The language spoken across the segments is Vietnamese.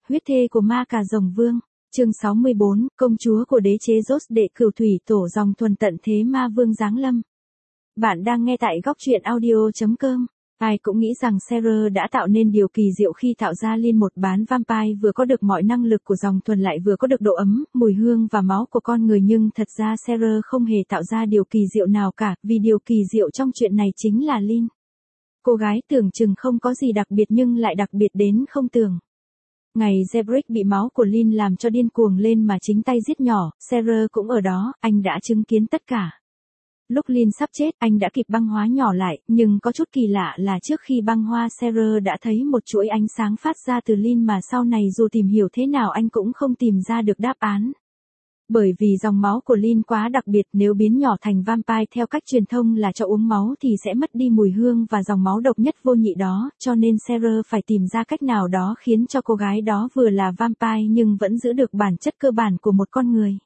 huyết thê của ma cà rồng vương. Chương 64, công chúa của đế chế Rốt đệ cửu thủy tổ dòng thuần tận thế ma vương giáng lâm. Bạn đang nghe tại góc truyện audio.com. Ai cũng nghĩ rằng Serer đã tạo nên điều kỳ diệu khi tạo ra Lin, một bán vampire vừa có được mọi năng lực của dòng thuần lại vừa có được độ ấm, mùi hương và máu của con người, nhưng thật ra Serer không hề tạo ra điều kỳ diệu nào cả, vì điều kỳ diệu trong chuyện này chính là Lin. Cô gái tưởng chừng không có gì đặc biệt nhưng lại đặc biệt đến không tưởng. Ngày Zebrick bị máu của Lin làm cho điên cuồng lên mà chính tay giết nhỏ, Serer cũng ở đó, anh đã chứng kiến tất cả. Lúc Lin sắp chết, anh đã kịp băng hóa nhỏ lại, nhưng có chút kỳ lạ là trước khi băng hoa Serer đã thấy một chuỗi ánh sáng phát ra từ Lin mà sau này dù tìm hiểu thế nào anh cũng không tìm ra được đáp án. Bởi vì dòng máu của Lin quá đặc biệt, nếu biến nhỏ thành vampire theo cách truyền thông là cho uống máu thì sẽ mất đi mùi hương và dòng máu độc nhất vô nhị đó, cho nên Serer phải tìm ra cách nào đó khiến cho cô gái đó vừa là vampire nhưng vẫn giữ được bản chất cơ bản của một con người.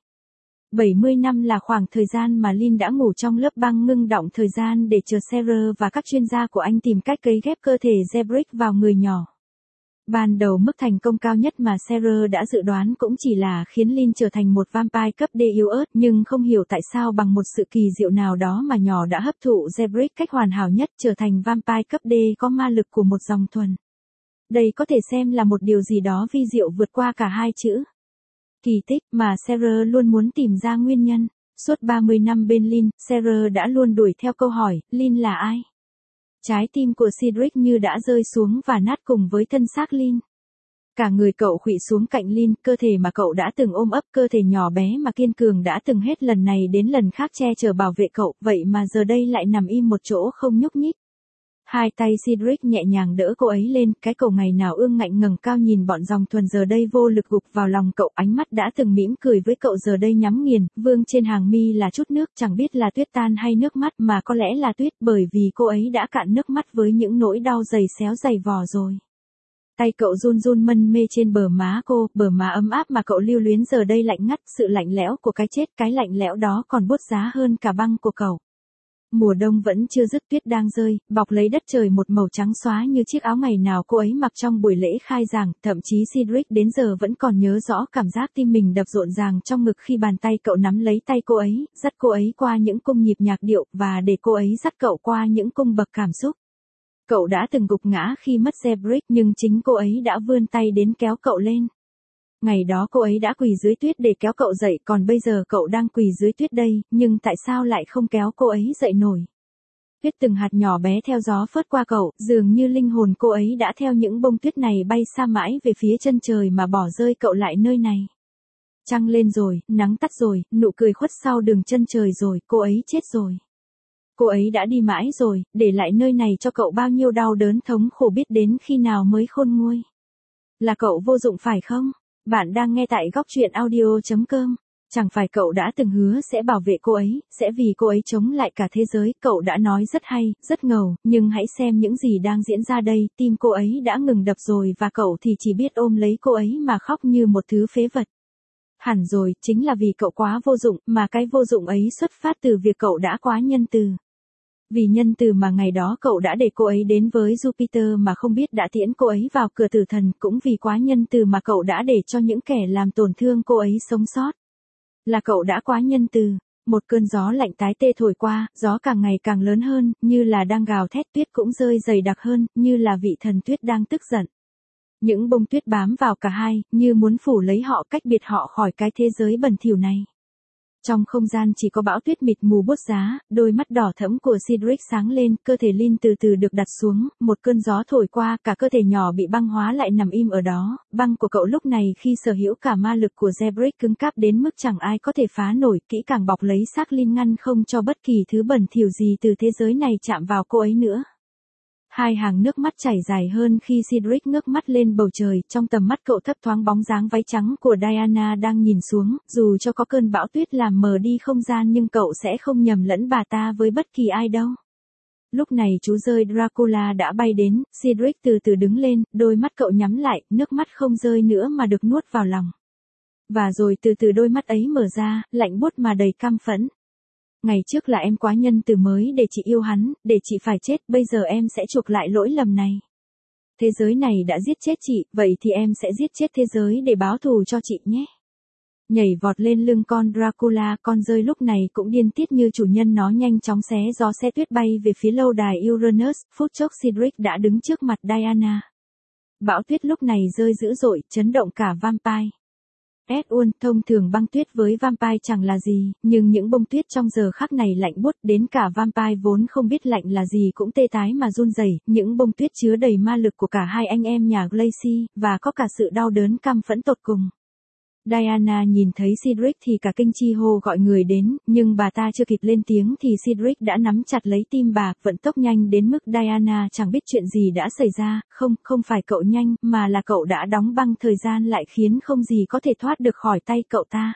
70 năm là khoảng thời gian mà Lin đã ngủ trong lớp băng ngưng đọng thời gian để chờ Serer và các chuyên gia của anh tìm cách cấy ghép cơ thể Zebrick vào người nhỏ. Ban đầu mức thành công cao nhất mà Serer đã dự đoán cũng chỉ là khiến Lin trở thành một vampire cấp D yếu ớt, nhưng không hiểu tại sao bằng một sự kỳ diệu nào đó mà nhỏ đã hấp thụ Zebrick cách hoàn hảo nhất, trở thành vampire cấp D có ma lực của một dòng thuần. Đây có thể xem là một điều gì đó vi diệu vượt qua cả hai chữ kỳ tích mà Serer luôn muốn tìm ra nguyên nhân. Suốt 30 năm bên Lin, Serer đã luôn đuổi theo câu hỏi, Lin là ai? Trái tim của Cedric như đã rơi xuống và nát cùng với thân xác Lin. Cả người cậu khuỵu xuống cạnh Lin, cơ thể mà cậu đã từng ôm ấp, cơ thể nhỏ bé mà kiên cường đã từng hết lần này đến lần khác che chở bảo vệ cậu, vậy mà giờ đây lại nằm im một chỗ không nhúc nhích. Hai tay Cedric nhẹ nhàng đỡ cô ấy lên, cái cổ ngày nào ương ngạnh ngẩng cao nhìn bọn dòng thuần giờ đây vô lực gục vào lòng cậu, ánh mắt đã từng mỉm cười với cậu giờ đây nhắm nghiền, vương trên hàng mi là chút nước, chẳng biết là tuyết tan hay nước mắt mà có lẽ là tuyết, bởi vì cô ấy đã cạn nước mắt với những nỗi đau dày xéo dày vò rồi. Tay cậu run run mân mê trên bờ má cô, bờ má ấm áp mà cậu lưu luyến giờ đây lạnh ngắt, sự lạnh lẽo của cái chết, cái lạnh lẽo đó còn buốt giá hơn cả băng của cậu. Mùa đông vẫn chưa dứt, tuyết đang rơi, bọc lấy đất trời một màu trắng xóa như chiếc áo ngày nào cô ấy mặc trong buổi lễ khai giảng, thậm chí Cedric đến giờ vẫn còn nhớ rõ cảm giác tim mình đập rộn ràng trong ngực khi bàn tay cậu nắm lấy tay cô ấy, dắt cô ấy qua những cung nhịp nhạc điệu, và để cô ấy dắt cậu qua những cung bậc cảm xúc. Cậu đã từng gục ngã khi mất Zebrick nhưng chính cô ấy đã vươn tay đến kéo cậu lên. Ngày đó cô ấy đã quỳ dưới tuyết để kéo cậu dậy, còn bây giờ cậu đang quỳ dưới tuyết đây, nhưng tại sao lại không kéo cô ấy dậy nổi? Tuyết từng hạt nhỏ bé theo gió phớt qua cậu, dường như linh hồn cô ấy đã theo những bông tuyết này bay xa mãi về phía chân trời mà bỏ rơi cậu lại nơi này. Trăng lên rồi, nắng tắt rồi, nụ cười khuất sau đường chân trời rồi, cô ấy chết rồi. Cô ấy đã đi mãi rồi, để lại nơi này cho cậu bao nhiêu đau đớn thống khổ biết đến khi nào mới khôn nguôi. Là cậu vô dụng phải không? Bạn đang nghe tại góc truyện audio.com. Chẳng phải cậu đã từng hứa sẽ bảo vệ cô ấy, sẽ vì cô ấy chống lại cả thế giới, cậu đã nói rất hay, rất ngầu, nhưng hãy xem những gì đang diễn ra đây, tim cô ấy đã ngừng đập rồi và cậu thì chỉ biết ôm lấy cô ấy mà khóc như một thứ phế vật. Hẳn rồi, chính là vì cậu quá vô dụng, mà cái vô dụng ấy xuất phát từ việc cậu đã quá nhân từ. Vì nhân từ mà ngày đó cậu đã để cô ấy đến với Jupiter mà không biết đã tiễn cô ấy vào cửa tử thần, cũng vì quá nhân từ mà cậu đã để cho những kẻ làm tổn thương cô ấy sống sót. Là cậu đã quá nhân từ. Một cơn gió lạnh tái tê thổi qua, gió càng ngày càng lớn hơn, như là đang gào thét, tuyết cũng rơi dày đặc hơn, như là vị thần tuyết đang tức giận. Những bông tuyết bám vào cả hai, như muốn phủ lấy họ, cách biệt họ khỏi cái thế giới bẩn thỉu này. Trong không gian chỉ có bão tuyết mịt mù buốt giá, đôi mắt đỏ thẫm của Cedric sáng lên, cơ thể Lin từ từ được đặt xuống, một cơn gió thổi qua, cả cơ thể nhỏ bị băng hóa lại nằm im ở đó, băng của cậu lúc này khi sở hữu cả ma lực của Zebrick cứng cáp đến mức chẳng ai có thể phá nổi, kỹ càng bọc lấy xác Lin ngăn không cho bất kỳ thứ bẩn thỉu gì từ thế giới này chạm vào cô ấy nữa. Hai hàng nước mắt chảy dài hơn khi Cedric ngước mắt lên bầu trời, trong tầm mắt cậu thấp thoáng bóng dáng váy trắng của Diana đang nhìn xuống, dù cho có cơn bão tuyết làm mờ đi không gian nhưng cậu sẽ không nhầm lẫn bà ta với bất kỳ ai đâu. Lúc này chú rơi Dracula đã bay đến, Cedric từ từ đứng lên, đôi mắt cậu nhắm lại, nước mắt không rơi nữa mà được nuốt vào lòng. Và rồi từ từ đôi mắt ấy mở ra, lạnh buốt mà đầy căm phẫn. Ngày trước là em quá nhân từ mới để chị yêu hắn, để chị phải chết, bây giờ em sẽ chuộc lại lỗi lầm này. Thế giới này đã giết chết chị, vậy thì em sẽ giết chết thế giới để báo thù cho chị nhé. Nhảy vọt lên lưng con Dracula, con dơi lúc này cũng điên tiết như chủ nhân nó nhanh chóng xé gió xe tuyết bay về phía lâu đài Uranus, phút chốc Cedric đã đứng trước mặt Diana. Bão tuyết lúc này rơi dữ dội, chấn động cả Vampire. Edward, thông thường băng tuyết với Vampire chẳng là gì, nhưng những bông tuyết trong giờ khắc này lạnh buốt đến cả Vampire vốn không biết lạnh là gì cũng tê tái mà run rẩy. Những bông tuyết chứa đầy ma lực của cả hai anh em nhà Glacy, và có cả sự đau đớn căm phẫn tột cùng. Diana nhìn thấy Cedric thì cả kinh chi hô gọi người đến, nhưng bà ta chưa kịp lên tiếng thì Cedric đã nắm chặt lấy tim bà, vận tốc nhanh đến mức Diana chẳng biết chuyện gì đã xảy ra, không phải cậu nhanh, mà là cậu đã đóng băng thời gian lại khiến không gì có thể thoát được khỏi tay cậu ta.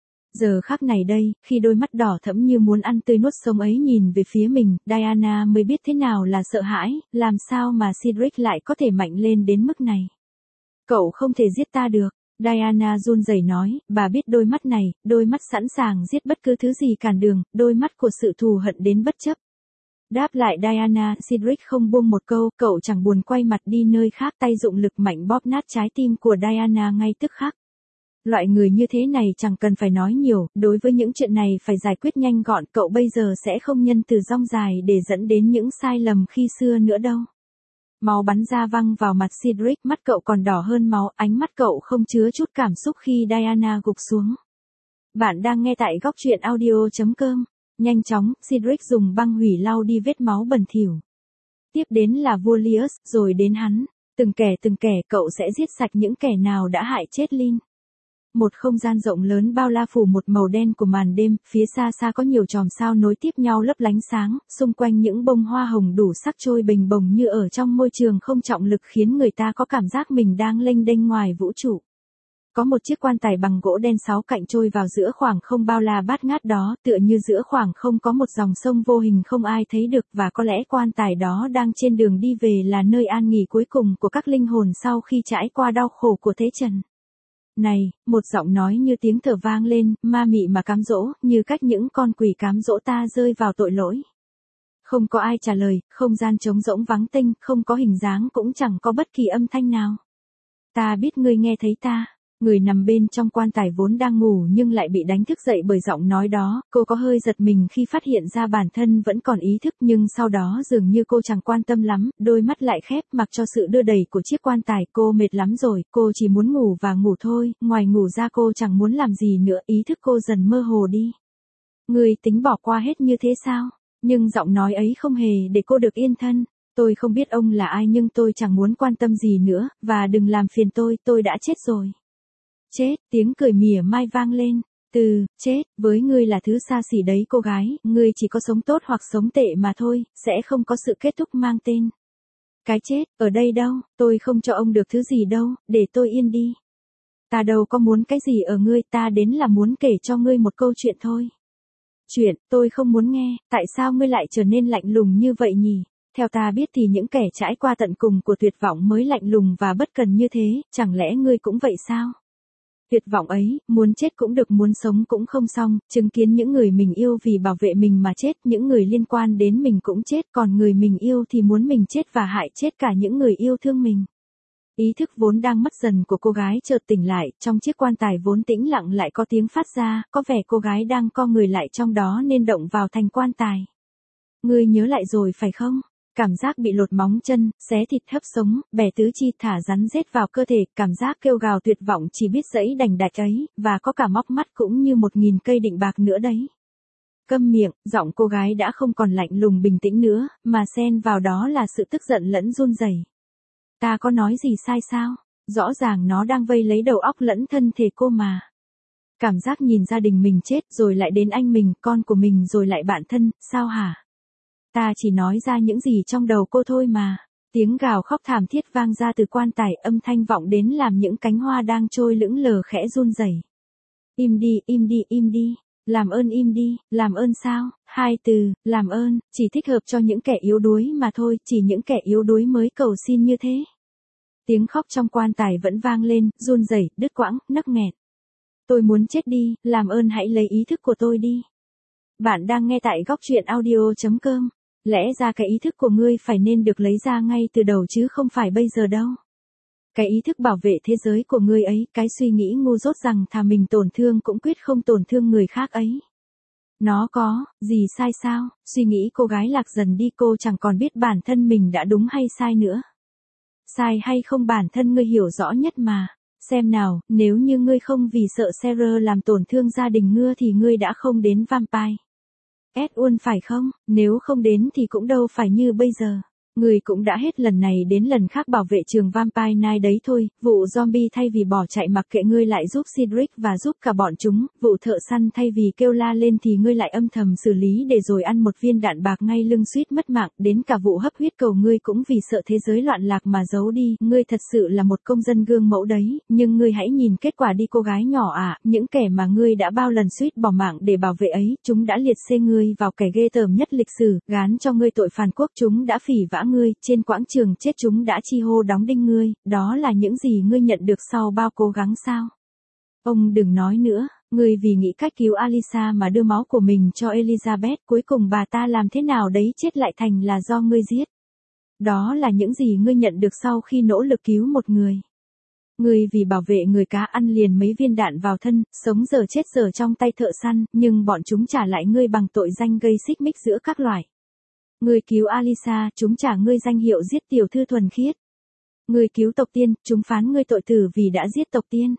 Giờ khắc này đây, khi đôi mắt đỏ thẫm như muốn ăn tươi nuốt sống ấy nhìn về phía mình, Diana mới biết thế nào là sợ hãi, làm sao mà Cedric lại có thể mạnh lên đến mức này. Cậu không thể giết ta được. Diana run rẩy nói, bà biết đôi mắt này, đôi mắt sẵn sàng giết bất cứ thứ gì cản đường, đôi mắt của sự thù hận đến bất chấp. Đáp lại Diana, Cedric không buông một câu, cậu chẳng buồn quay mặt đi nơi khác, tay dụng lực mạnh bóp nát trái tim của Diana ngay tức khắc. Loại người như thế này chẳng cần phải nói nhiều, đối với những chuyện này phải giải quyết nhanh gọn, cậu bây giờ sẽ không nhân từ dong dài để dẫn đến những sai lầm khi xưa nữa đâu. Máu bắn ra văng vào mặt Cedric, mắt cậu còn đỏ hơn máu, ánh mắt cậu không chứa chút cảm xúc khi Diana gục xuống. Bạn đang nghe tại góc truyện audio.com. Nhanh chóng, Cedric dùng băng hủy lau đi vết máu bẩn thỉu. Tiếp đến là Julius, rồi đến hắn. Từng kẻ cậu sẽ giết sạch những kẻ nào đã hại chết Lynn. Một không gian rộng lớn bao la phủ một màu đen của màn đêm, phía xa xa có nhiều chòm sao nối tiếp nhau lấp lánh sáng, xung quanh những bông hoa hồng đủ sắc trôi bềnh bồng như ở trong môi trường không trọng lực khiến người ta có cảm giác mình đang lênh đênh ngoài vũ trụ. Có một chiếc quan tài bằng gỗ đen sáu cạnh trôi vào giữa khoảng không bao la bát ngát đó, tựa như giữa khoảng không có một dòng sông vô hình không ai thấy được, và có lẽ quan tài đó đang trên đường đi về là nơi an nghỉ cuối cùng của các linh hồn sau khi trải qua đau khổ của thế trần. Này, một giọng nói như tiếng thở vang lên, ma mị mà cám dỗ, như cách những con quỷ cám dỗ ta rơi vào tội lỗi. Không có ai trả lời, không gian trống rỗng vắng tênh, không có hình dáng cũng chẳng có bất kỳ âm thanh nào. Ta biết ngươi nghe thấy ta. Người nằm bên trong quan tài vốn đang ngủ nhưng lại bị đánh thức dậy bởi giọng nói đó, cô có hơi giật mình khi phát hiện ra bản thân vẫn còn ý thức, nhưng sau đó dường như cô chẳng quan tâm lắm, đôi mắt lại khép mặc cho sự đưa đẩy của chiếc quan tài. Cô mệt lắm rồi, cô chỉ muốn ngủ và ngủ thôi, ngoài ngủ ra cô chẳng muốn làm gì nữa, ý thức cô dần mơ hồ đi. Ngươi tính bỏ qua hết như thế sao? Nhưng giọng nói ấy không hề để cô được yên thân. Tôi không biết ông là ai nhưng tôi chẳng muốn quan tâm gì nữa, và đừng làm phiền tôi đã chết rồi. Chết, tiếng cười mỉa mai vang lên. Chết, với ngươi là thứ xa xỉ đấy cô gái, ngươi chỉ có sống tốt hoặc sống tệ mà thôi, sẽ không có sự kết thúc mang tên. Cái chết, ở đây đâu, tôi không cho ông được thứ gì đâu, để tôi yên đi. Ta đâu có muốn cái gì ở ngươi, ta đến là muốn kể cho ngươi một câu chuyện thôi. Chuyện, tôi không muốn nghe, tại sao ngươi lại trở nên lạnh lùng như vậy nhỉ? Theo ta biết thì những kẻ trải qua tận cùng của tuyệt vọng mới lạnh lùng và bất cần như thế, chẳng lẽ ngươi cũng vậy sao? Tuyệt vọng ấy, muốn chết cũng được muốn sống cũng không xong, chứng kiến những người mình yêu vì bảo vệ mình mà chết, những người liên quan đến mình cũng chết, còn người mình yêu thì muốn mình chết và hại chết cả những người yêu thương mình. Ý thức vốn đang mất dần của cô gái chợt tỉnh lại, trong chiếc quan tài vốn tĩnh lặng lại có tiếng phát ra, có vẻ cô gái đang co người lại trong đó nên động vào thành quan tài. Ngươi nhớ lại rồi phải không? Cảm giác bị lột móng chân, xé thịt hấp sống, bẻ tứ chi thả rắn rết vào cơ thể, cảm giác kêu gào tuyệt vọng chỉ biết dẫy đành đạch ấy, và có cả móc mắt cũng như 1000 cây định bạc nữa đấy. Câm miệng, giọng cô gái đã không còn lạnh lùng bình tĩnh nữa, mà xen vào đó là sự tức giận lẫn run rẩy. Ta có nói gì sai sao? Rõ ràng nó đang vây lấy đầu óc lẫn thân thể cô mà. Cảm giác nhìn gia đình mình chết rồi lại đến anh mình, con của mình rồi lại bạn thân, sao hả? Ta chỉ nói ra những gì trong đầu cô thôi mà. Tiếng gào khóc thảm thiết vang ra từ quan tài, âm thanh vọng đến làm những cánh hoa đang trôi lững lờ khẽ run rẩy. Im đi, im đi, im đi. Làm ơn im đi, làm ơn sao? Hai từ, làm ơn, chỉ thích hợp cho những kẻ yếu đuối mà thôi, chỉ những kẻ yếu đuối mới cầu xin như thế. Tiếng khóc trong quan tài vẫn vang lên, run rẩy, đứt quãng, nấc nghẹn. Tôi muốn chết đi, làm ơn hãy lấy ý thức của tôi đi. Bạn đang nghe tại góc truyện audio.com. Lẽ ra cái ý thức của ngươi phải nên được lấy ra ngay từ đầu chứ không phải bây giờ đâu. Cái ý thức bảo vệ thế giới của ngươi ấy, cái suy nghĩ ngu dốt rằng thà mình tổn thương cũng quyết không tổn thương người khác ấy. Nó có gì sai sao? Suy nghĩ cô gái lạc dần đi, cô chẳng còn biết bản thân mình đã đúng hay sai nữa. Sai hay không bản thân ngươi hiểu rõ nhất mà. Xem nào, nếu như ngươi không vì sợ Sarah làm tổn thương gia đình ngươi thì ngươi đã không đến Vampire Edward phải không? Nếu không đến thì cũng đâu phải như bây giờ. Ngươi cũng đã hết lần này đến lần khác bảo vệ trường Vampire Night đấy thôi, vụ zombie thay vì bỏ chạy mặc kệ ngươi lại giúp Cedric và giúp cả bọn chúng, vụ thợ săn thay vì kêu la lên thì ngươi lại âm thầm xử lý để rồi ăn một viên đạn bạc ngay lưng suýt mất mạng, đến cả vụ hấp huyết cầu ngươi cũng vì sợ thế giới loạn lạc mà giấu đi, ngươi thật sự là một công dân gương mẫu đấy, nhưng ngươi hãy nhìn kết quả đi cô gái nhỏ à, những kẻ mà ngươi đã bao lần suýt bỏ mạng để bảo vệ ấy, chúng đã liệt xê ngươi vào kẻ ghê tởm nhất lịch sử, gán cho ngươi tội phản quốc, chúng đã phỉ vã ngươi, trên quãng trường chết chúng đã chi hô đóng đinh ngươi, đó là những gì ngươi nhận được sau bao cố gắng sao? Ông đừng nói nữa, ngươi vì nghĩ cách cứu Alisa mà đưa máu của mình cho Elizabeth, cuối cùng bà ta làm thế nào đấy chết lại thành là do ngươi giết. Đó là những gì ngươi nhận được sau khi nỗ lực cứu một người. Ngươi vì bảo vệ người cá ăn liền mấy viên đạn vào thân, sống giờ chết giờ trong tay thợ săn, nhưng bọn chúng trả lại ngươi bằng tội danh gây xích mích giữa các loài. Ngươi cứu Alisa, chúng trả ngươi danh hiệu giết tiểu thư thuần khiết. Ngươi cứu tộc tiên, chúng phán ngươi tội tử vì đã giết tộc tiên.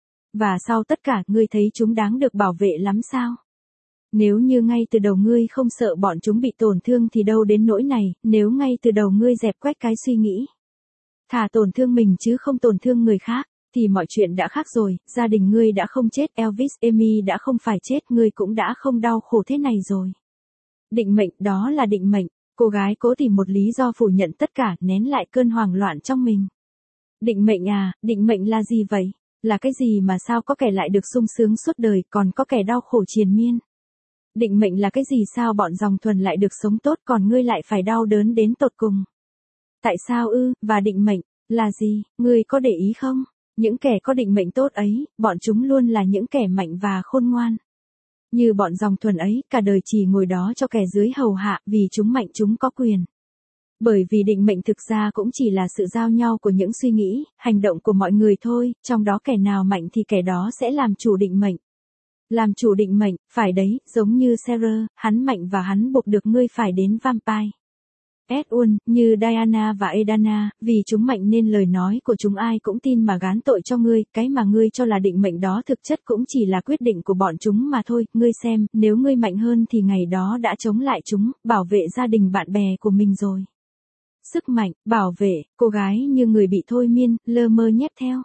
Và sau tất cả, ngươi thấy chúng đáng được bảo vệ lắm sao? Nếu như ngay từ đầu ngươi không sợ bọn chúng bị tổn thương thì đâu đến nỗi này, nếu ngay từ đầu ngươi dẹp quách cái suy nghĩ thà tổn thương mình chứ không tổn thương người khác, thì mọi chuyện đã khác rồi, gia đình ngươi đã không chết, Elvis Amy đã không phải chết, ngươi cũng đã không đau khổ thế này rồi. Định mệnh, đó là định mệnh. Cô gái cố tìm một lý do phủ nhận tất cả, nén lại cơn hoảng loạn trong mình. Định mệnh à, định mệnh là gì vậy? Là cái gì mà sao có kẻ lại được sung sướng suốt đời, còn có kẻ đau khổ triền miên? Định mệnh là cái gì, sao bọn dòng thuần lại được sống tốt còn ngươi lại phải đau đớn đến tột cùng? Tại sao ư, và định mệnh là gì, ngươi có để ý không? Những kẻ có định mệnh tốt ấy, bọn chúng luôn là những kẻ mạnh và khôn ngoan. Như bọn dòng thuần ấy, cả đời chỉ ngồi đó cho kẻ dưới hầu hạ, vì chúng mạnh chúng có quyền. Bởi vì định mệnh thực ra cũng chỉ là sự giao nhau của những suy nghĩ, hành động của mọi người thôi, trong đó kẻ nào mạnh thì kẻ đó sẽ làm chủ định mệnh. Làm chủ định mệnh, phải đấy, giống như Sarah, hắn mạnh và hắn buộc được ngươi phải đến Vampire Edward, như Diana và Edana, vì chúng mạnh nên lời nói của chúng ai cũng tin mà gán tội cho ngươi, cái mà ngươi cho là định mệnh đó thực chất cũng chỉ là quyết định của bọn chúng mà thôi, ngươi xem, nếu ngươi mạnh hơn thì ngày đó đã chống lại chúng, bảo vệ gia đình bạn bè của mình rồi. Sức mạnh, bảo vệ, cô gái như người bị thôi miên, lơ mơ nhép theo.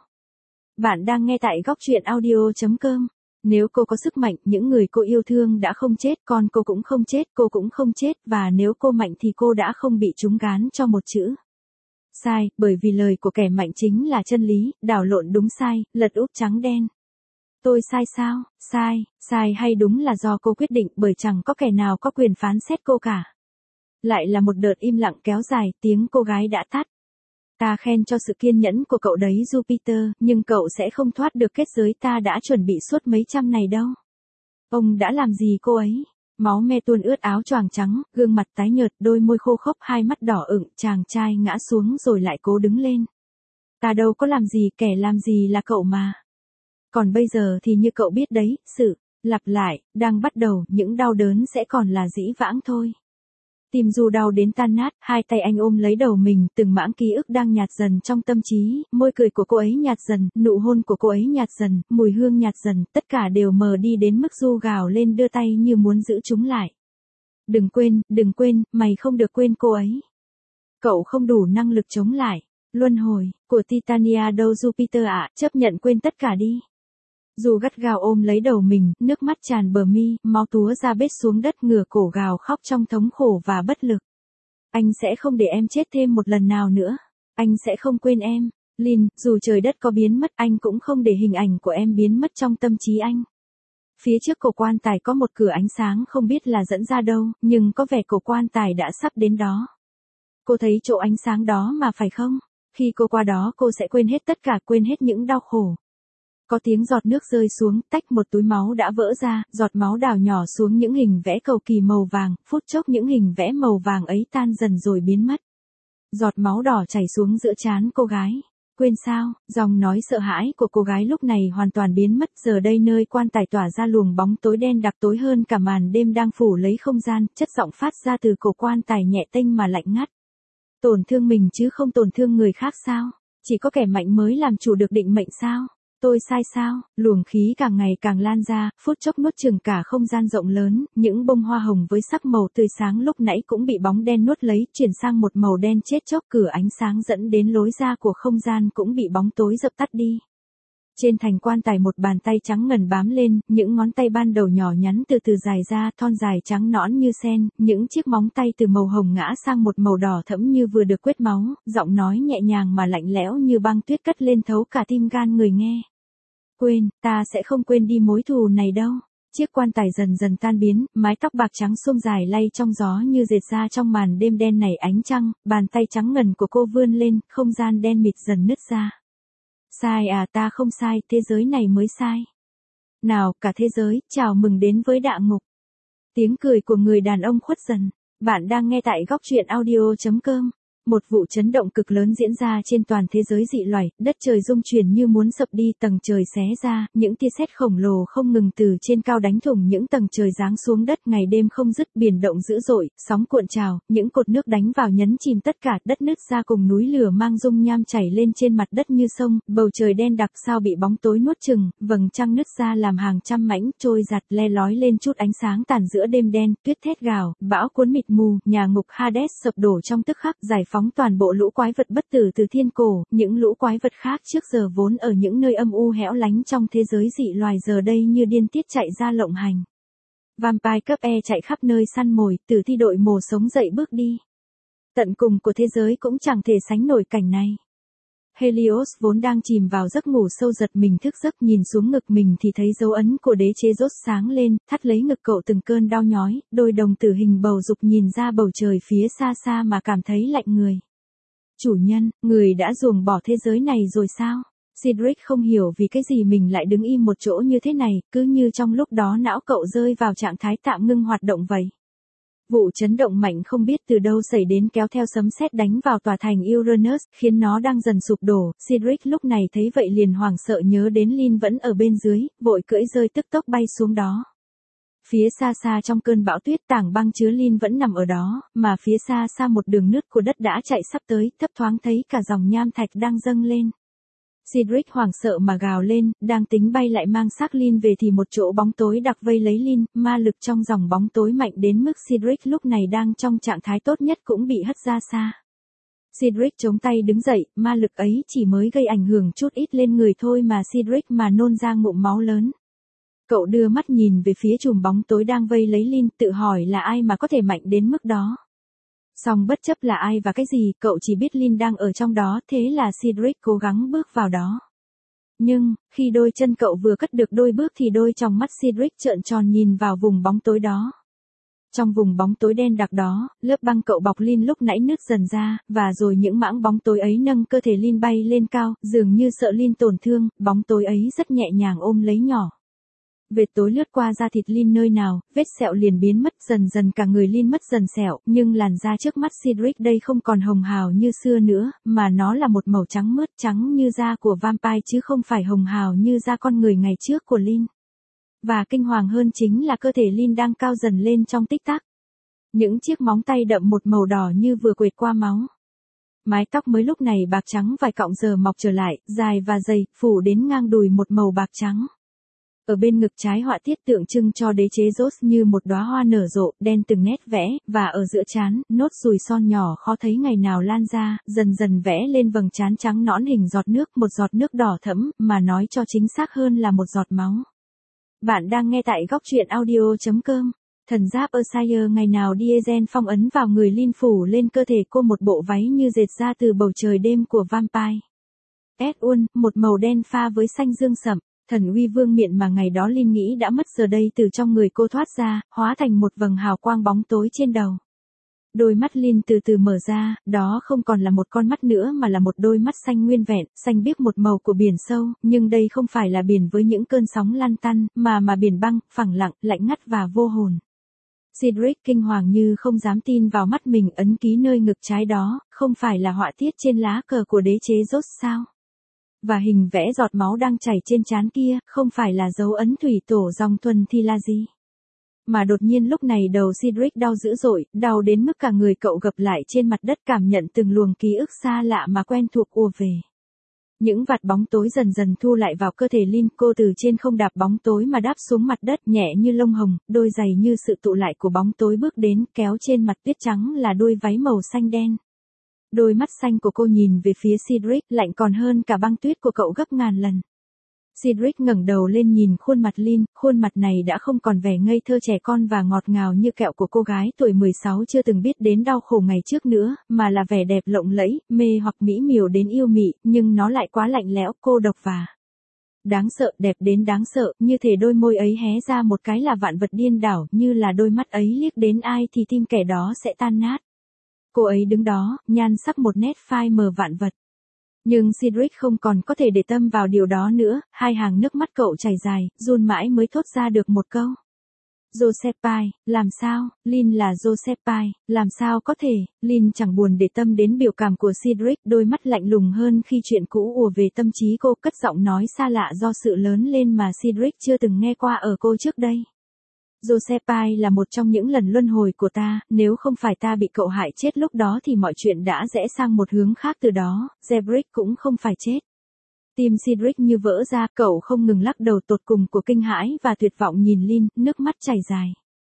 Bạn đang nghe tại góc truyện audio.com. Nếu cô có sức mạnh, những người cô yêu thương đã không chết, con cô cũng không chết, cô cũng không chết, và nếu cô mạnh thì cô đã không bị chúng gán cho một chữ sai, bởi vì lời của kẻ mạnh chính là chân lý, đảo lộn đúng sai, lật úp trắng đen. Tôi sai sao? Sai hay đúng là do cô quyết định, bởi chẳng có kẻ nào có quyền phán xét cô cả. Lại là một đợt im lặng kéo dài, tiếng cô gái đã tắt. Ta khen cho sự kiên nhẫn của cậu đấy Jupiter, nhưng cậu sẽ không thoát được kết giới ta đã chuẩn bị suốt mấy trăm này đâu. Ông đã làm gì cô ấy? Máu me tuôn ướt áo choàng trắng, gương mặt tái nhợt, đôi môi khô khốc, hai mắt đỏ ửng, chàng trai ngã xuống rồi lại cố đứng lên. Ta đâu có làm gì, kẻ làm gì là cậu mà. Còn bây giờ thì như cậu biết đấy, sự lặp lại đang bắt đầu, những đau đớn sẽ còn là dĩ vãng thôi. Tim Du đau đến tan nát, hai tay anh ôm lấy đầu mình, từng mảng ký ức đang nhạt dần trong tâm trí, môi cười của cô ấy nhạt dần, nụ hôn của cô ấy nhạt dần, mùi hương nhạt dần, tất cả đều mờ đi đến mức Du gào lên đưa tay như muốn giữ chúng lại. Đừng quên, mày không được quên cô ấy. Cậu không đủ năng lực chống lại. Luân hồi của Titania đâu Jupiter ạ, chấp nhận quên tất cả đi. Du gắt gao ôm lấy đầu mình, nước mắt tràn bờ mi, máu túa ra bết xuống đất, ngửa cổ gào khóc trong thống khổ và bất lực. Anh sẽ không để em chết thêm một lần nào nữa. Anh sẽ không quên em. Lynn, dù trời đất có biến mất, anh cũng không để hình ảnh của em biến mất trong tâm trí anh. Phía trước cổ quan tài có một cửa ánh sáng không biết là dẫn ra đâu, nhưng có vẻ cổ quan tài đã sắp đến đó. Cô thấy chỗ ánh sáng đó mà phải không? Khi cô qua đó cô sẽ quên hết tất cả, quên hết những đau khổ. Có tiếng giọt nước rơi xuống, tách một túi máu đã vỡ ra, giọt máu đào nhỏ xuống những hình vẽ cầu kỳ màu vàng, phút chốc những hình vẽ màu vàng ấy tan dần rồi biến mất. Giọt máu đỏ chảy xuống giữa trán cô gái. Quên sao, giọng nói sợ hãi của cô gái lúc này hoàn toàn biến mất, giờ đây nơi quan tài tỏa ra luồng bóng tối đen đặc tối hơn cả màn đêm đang phủ lấy không gian, chất giọng phát ra từ cổ quan tài nhẹ tênh mà lạnh ngắt. Tổn thương mình chứ không tổn thương người khác sao? Chỉ có kẻ mạnh mới làm chủ được định mệnh sao? Tôi sai sao? Luồng khí càng ngày càng lan ra, phút chốc nuốt chửng cả không gian rộng lớn, những bông hoa hồng với sắc màu tươi sáng lúc nãy cũng bị bóng đen nuốt lấy, chuyển sang một màu đen chết chóc, cửa ánh sáng dẫn đến lối ra của không gian cũng bị bóng tối dập tắt đi. Trên thành quan tài một bàn tay trắng ngần bám lên, những ngón tay ban đầu nhỏ nhắn từ từ dài ra, thon dài trắng nõn như sen, những chiếc móng tay từ màu hồng ngã sang một màu đỏ thẫm như vừa được quết máu, giọng nói nhẹ nhàng mà lạnh lẽo như băng tuyết cất lên thấu cả tim gan người nghe. Quên, ta sẽ không quên đi mối thù này đâu. Chiếc quan tài dần dần tan biến, mái tóc bạc trắng xuông dài lay trong gió như dệt ra trong màn đêm đen nảy ánh trăng, bàn tay trắng ngần của cô vươn lên, không gian đen mịt dần nứt ra. Sai à, ta không sai, thế giới này mới sai. Nào, cả thế giới, chào mừng đến với Đạ Ngục. Tiếng cười của người đàn ông khuất dần. Bạn đang nghe tại góc truyện audio.com. Một vụ chấn động cực lớn diễn ra trên toàn thế giới dị loài, đất trời rung chuyển như muốn sập đi, tầng trời xé ra, những tia sét khổng lồ không ngừng từ trên cao đánh thủng những tầng trời giáng xuống đất, ngày đêm không dứt, biển động dữ dội, sóng cuộn trào, những cột nước đánh vào nhấn chìm tất cả, đất nứt ra cùng núi lửa mang dung nham chảy lên trên mặt đất như sông, bầu trời đen đặc sao bị bóng tối nuốt chửng, vầng trăng nứt ra làm hàng trăm mảnh trôi giạt le lói lên chút ánh sáng tàn giữa đêm đen, tuyết thét gào, bão cuốn mịt mù, nhà ngục Hades sập đổ trong tức khắc, giải phóng toàn bộ lũ quái vật bất tử từ thiên cổ, những lũ quái vật khác trước giờ vốn ở những nơi âm u hẻo lánh trong thế giới dị loài giờ đây như điên tiết chạy ra lộng hành. Vampire cấp E chạy khắp nơi săn mồi, tử thi đội mồ sống dậy bước đi. Tận cùng của thế giới cũng chẳng thể sánh nổi cảnh này. Helios vốn đang chìm vào giấc ngủ sâu giật mình thức giấc, nhìn xuống ngực mình thì thấy dấu ấn của đế chế Rốt sáng lên, thắt lấy ngực cậu từng cơn đau nhói, đôi đồng tử hình bầu dục nhìn ra bầu trời phía xa xa mà cảm thấy lạnh người. Chủ nhân, người đã ruồng bỏ thế giới này rồi sao? Cedric không hiểu vì cái gì mình lại đứng im một chỗ như thế này, cứ như trong lúc đó não cậu rơi vào trạng thái tạm ngưng hoạt động vậy. Vụ chấn động mạnh không biết từ đâu xảy đến kéo theo sấm sét đánh vào tòa thành Uranus, khiến nó đang dần sụp đổ. Cedric lúc này thấy vậy liền hoảng sợ nhớ đến Lin vẫn ở bên dưới, vội cưỡi rơi tức tốc bay xuống đó. Phía xa xa trong cơn bão tuyết, tảng băng chứa Lin vẫn nằm ở đó, mà phía xa xa một đường nứt của đất đã chạy sắp tới, thấp thoáng thấy cả dòng nham thạch đang dâng lên. Cedric hoảng sợ mà gào lên, đang tính bay lại mang xác Lin về thì một chỗ bóng tối đặc vây lấy Lin, ma lực trong dòng bóng tối mạnh đến mức Cedric lúc này đang trong trạng thái tốt nhất cũng bị hất ra xa. Cedric chống tay đứng dậy, ma lực ấy chỉ mới gây ảnh hưởng chút ít lên người thôi mà Cedric mà nôn ra ngụm máu lớn. Cậu đưa mắt nhìn về phía chùm bóng tối đang vây lấy Lin, tự hỏi là ai mà có thể mạnh đến mức đó. Song bất chấp là ai và cái gì, cậu chỉ biết Lin đang ở trong đó, thế là Cedric cố gắng bước vào đó. Nhưng, khi đôi chân cậu vừa cất được đôi bước thì đôi tròng mắt Cedric trợn tròn nhìn vào vùng bóng tối đó. Trong vùng bóng tối đen đặc đó, lớp băng cậu bọc Lin lúc nãy nứt dần ra, và rồi những mảng bóng tối ấy nâng cơ thể Lin bay lên cao, dường như sợ Lin tổn thương, bóng tối ấy rất nhẹ nhàng ôm lấy nhỏ. Vệt tối lướt qua da thịt Lin nơi nào, vết sẹo liền biến mất, dần dần cả người Lin mất dần sẹo, nhưng làn da trước mắt Cedric đây không còn hồng hào như xưa nữa, mà nó là một màu trắng mướt, trắng như da của vampire chứ không phải hồng hào như da con người ngày trước của Lin. Và kinh hoàng hơn chính là cơ thể Lin đang cao dần lên trong tích tắc. Những chiếc móng tay đậm một màu đỏ như vừa quệt qua máu. Mái tóc mới lúc này bạc trắng vài cọng giờ mọc trở lại, dài và dày, phủ đến ngang đùi một màu bạc trắng. Ở bên ngực trái họa tiết tượng trưng cho đế chế Rốt như một đóa hoa nở rộ, đen từng nét vẽ, và ở giữa trán, nốt ruồi son nhỏ khó thấy ngày nào lan ra, dần dần vẽ lên vầng trán trắng nõn hình giọt nước, một giọt nước đỏ thẫm, mà nói cho chính xác hơn là một giọt máu. Bạn đang nghe tại góc truyện audio.com. Thần giáp Osiris ngày nào Diesel phong ấn vào người Lin phủ lên cơ thể cô một bộ váy như dệt ra từ bầu trời đêm của vampire. Edun, một màu đen pha với xanh dương sậm. Thần uy vương miện mà ngày đó Lin nghĩ đã mất giờ đây từ trong người cô thoát ra, hóa thành một vầng hào quang bóng tối trên đầu. Đôi mắt Lynn từ từ mở ra, đó không còn là một con mắt nữa mà là một đôi mắt xanh nguyên vẹn, xanh biếc một màu của biển sâu, nhưng đây không phải là biển với những cơn sóng lăn tăn, mà biển băng, phẳng lặng, lạnh ngắt và vô hồn. Cedric kinh hoàng như không dám tin vào mắt mình, ấn ký nơi ngực trái đó, không phải là họa tiết trên lá cờ của đế chế Rose sao? Và hình vẽ giọt máu đang chảy trên trán kia, không phải là dấu ấn thủy tổ dòng thuần thì là gì? Mà đột nhiên lúc này đầu Cedric đau dữ dội, đau đến mức cả người cậu gập lại trên mặt đất, cảm nhận từng luồng ký ức xa lạ mà quen thuộc ùa về. Những vạt bóng tối dần dần thu lại vào cơ thể Lynn, cô từ trên không đạp bóng tối mà đáp xuống mặt đất nhẹ như lông hồng, đôi giày như sự tụ lại của bóng tối bước đến, kéo trên mặt tuyết trắng là đôi váy màu xanh đen. Đôi mắt xanh của cô nhìn về phía Cedric, lạnh còn hơn cả băng tuyết của cậu gấp ngàn lần. Cedric ngẩng đầu lên nhìn khuôn mặt Lynn, khuôn mặt này đã không còn vẻ ngây thơ trẻ con và ngọt ngào như kẹo của cô gái tuổi 16 chưa từng biết đến đau khổ ngày trước nữa, mà là vẻ đẹp lộng lẫy, mê hoặc mỹ miều đến yêu mị, nhưng nó lại quá lạnh lẽo, cô độc và đáng sợ, đẹp đến đáng sợ, như thể đôi môi ấy hé ra một cái là vạn vật điên đảo, như là đôi mắt ấy liếc đến ai thì tim kẻ đó sẽ tan nát. Cô ấy đứng đó, nhan sắc một nét phai mờ vạn vật. Nhưng Cedric không còn có thể để tâm vào điều đó nữa, hai hàng nước mắt cậu chảy dài, run mãi mới thốt ra được một câu. Josephine, làm sao, Lynn là Josephine, làm sao có thể, Lynn chẳng buồn để tâm đến biểu cảm của Cedric, đôi mắt lạnh lùng hơn khi chuyện cũ ùa về tâm trí cô, cất giọng nói xa lạ do sự lớn lên mà Cedric chưa từng nghe qua ở cô trước đây. Josephine là một trong những lần luân hồi của ta, nếu không phải ta bị cậu hại chết lúc đó thì mọi chuyện đã rẽ sang một hướng khác từ đó, Cedric cũng không phải chết. Tim Cedric như vỡ ra, cậu không ngừng lắc đầu tột cùng của kinh hãi và tuyệt vọng nhìn Lynn, nước mắt chảy dài.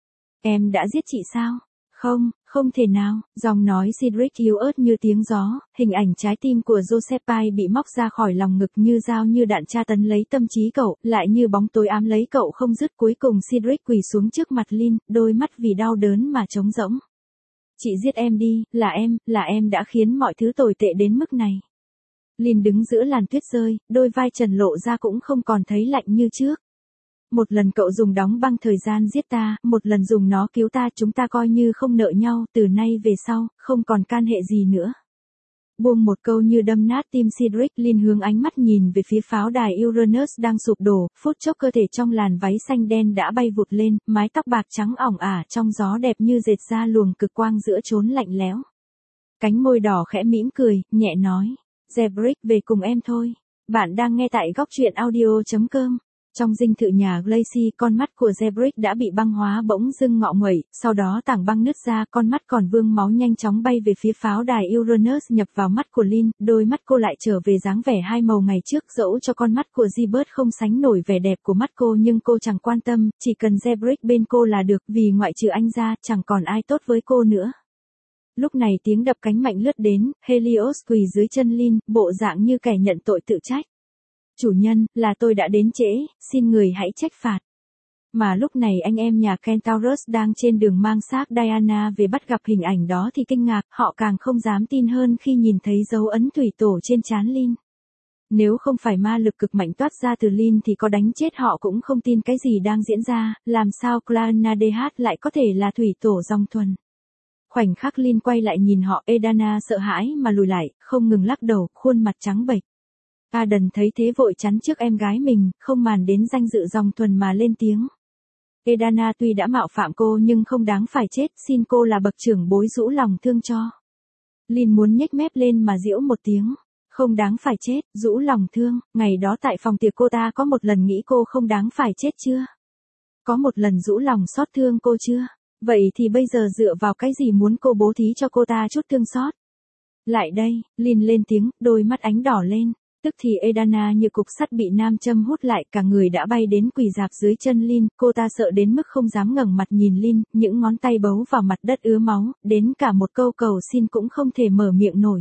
Em đã giết chị sao? Không, không thể nào, giọng nói Cedric yếu ớt như tiếng gió, hình ảnh trái tim của Josephine bị móc ra khỏi lòng ngực như dao như đạn tra tấn lấy tâm trí cậu, lại như bóng tối ám lấy cậu không dứt. Cuối cùng Cedric quỳ xuống trước mặt Lynn, đôi mắt vì đau đớn mà trống rỗng. Chị giết em đi, là em đã khiến mọi thứ tồi tệ đến mức này. Lynn đứng giữa làn tuyết rơi, đôi vai trần lộ ra cũng không còn thấy lạnh như trước. Một lần cậu dùng đóng băng thời gian giết ta, một lần dùng nó cứu ta, chúng ta coi như không nợ nhau, từ nay về sau, không còn can hệ gì nữa. Buông một câu như đâm nát tim Cedric, Lynn hướng ánh mắt nhìn về phía pháo đài Uranus đang sụp đổ, phút chốc cơ thể trong làn váy xanh đen đã bay vụt lên, mái tóc bạc trắng ỏng ả trong gió đẹp như dệt ra luồng cực quang giữa chốn lạnh lẽo. Cánh môi đỏ khẽ mỉm cười, nhẹ nói, Cedric về cùng em thôi. Bạn đang nghe tại góc truyện audio.com. Trong dinh thự nhà Glacy, con mắt của Cedric đã bị băng hóa bỗng dưng ngọ nguậy, sau đó tảng băng nứt ra, con mắt còn vương máu nhanh chóng bay về phía pháo đài Uranus nhập vào mắt của Lynn, đôi mắt cô lại trở về dáng vẻ hai màu ngày trước, dẫu cho con mắt của Gilbert không sánh nổi vẻ đẹp của mắt cô nhưng cô chẳng quan tâm, chỉ cần Cedric bên cô là được, vì ngoại trừ anh ra, chẳng còn ai tốt với cô nữa. Lúc này tiếng đập cánh mạnh lướt đến, Helios quỳ dưới chân Lynn, bộ dạng như kẻ nhận tội tự trách. Chủ nhân, là tôi đã đến trễ, xin người hãy trách phạt. Mà lúc này anh em nhà Kentaurus đang trên đường mang xác Diana về bắt gặp hình ảnh đó thì kinh ngạc, họ càng không dám tin hơn khi nhìn thấy dấu ấn thủy tổ trên trán Lynn. Nếu không phải ma lực cực mạnh toát ra từ Lynn thì có đánh chết họ cũng không tin cái gì đang diễn ra, làm sao Clannadh lại có thể là thủy tổ dòng thuần. Khoảnh khắc Lynn quay lại nhìn họ, Edana sợ hãi mà lùi lại, không ngừng lắc đầu, khuôn mặt trắng bệch. Adan thấy thế vội chắn trước em gái mình, không màn đến danh dự dòng thuần mà lên tiếng. Edana tuy đã mạo phạm cô nhưng không đáng phải chết, xin cô là bậc trưởng bối rũ lòng thương cho. Lynn muốn nhếch mép lên mà giễu một tiếng. Không đáng phải chết, rũ lòng thương, ngày đó tại phòng tiệc cô ta có một lần nghĩ cô không đáng phải chết chưa? Có một lần rũ lòng xót thương cô chưa? Vậy thì bây giờ dựa vào cái gì muốn cô bố thí cho cô ta chút thương xót? Lại đây, Lynn lên tiếng, đôi mắt ánh đỏ lên. Tức thì Edana như cục sắt bị nam châm hút lại, cả người đã bay đến quỳ rạp dưới chân Lynn, cô ta sợ đến mức không dám ngẩng mặt nhìn Lynn, những ngón tay bấu vào mặt đất ứa máu, đến cả một câu cầu xin cũng không thể mở miệng nổi.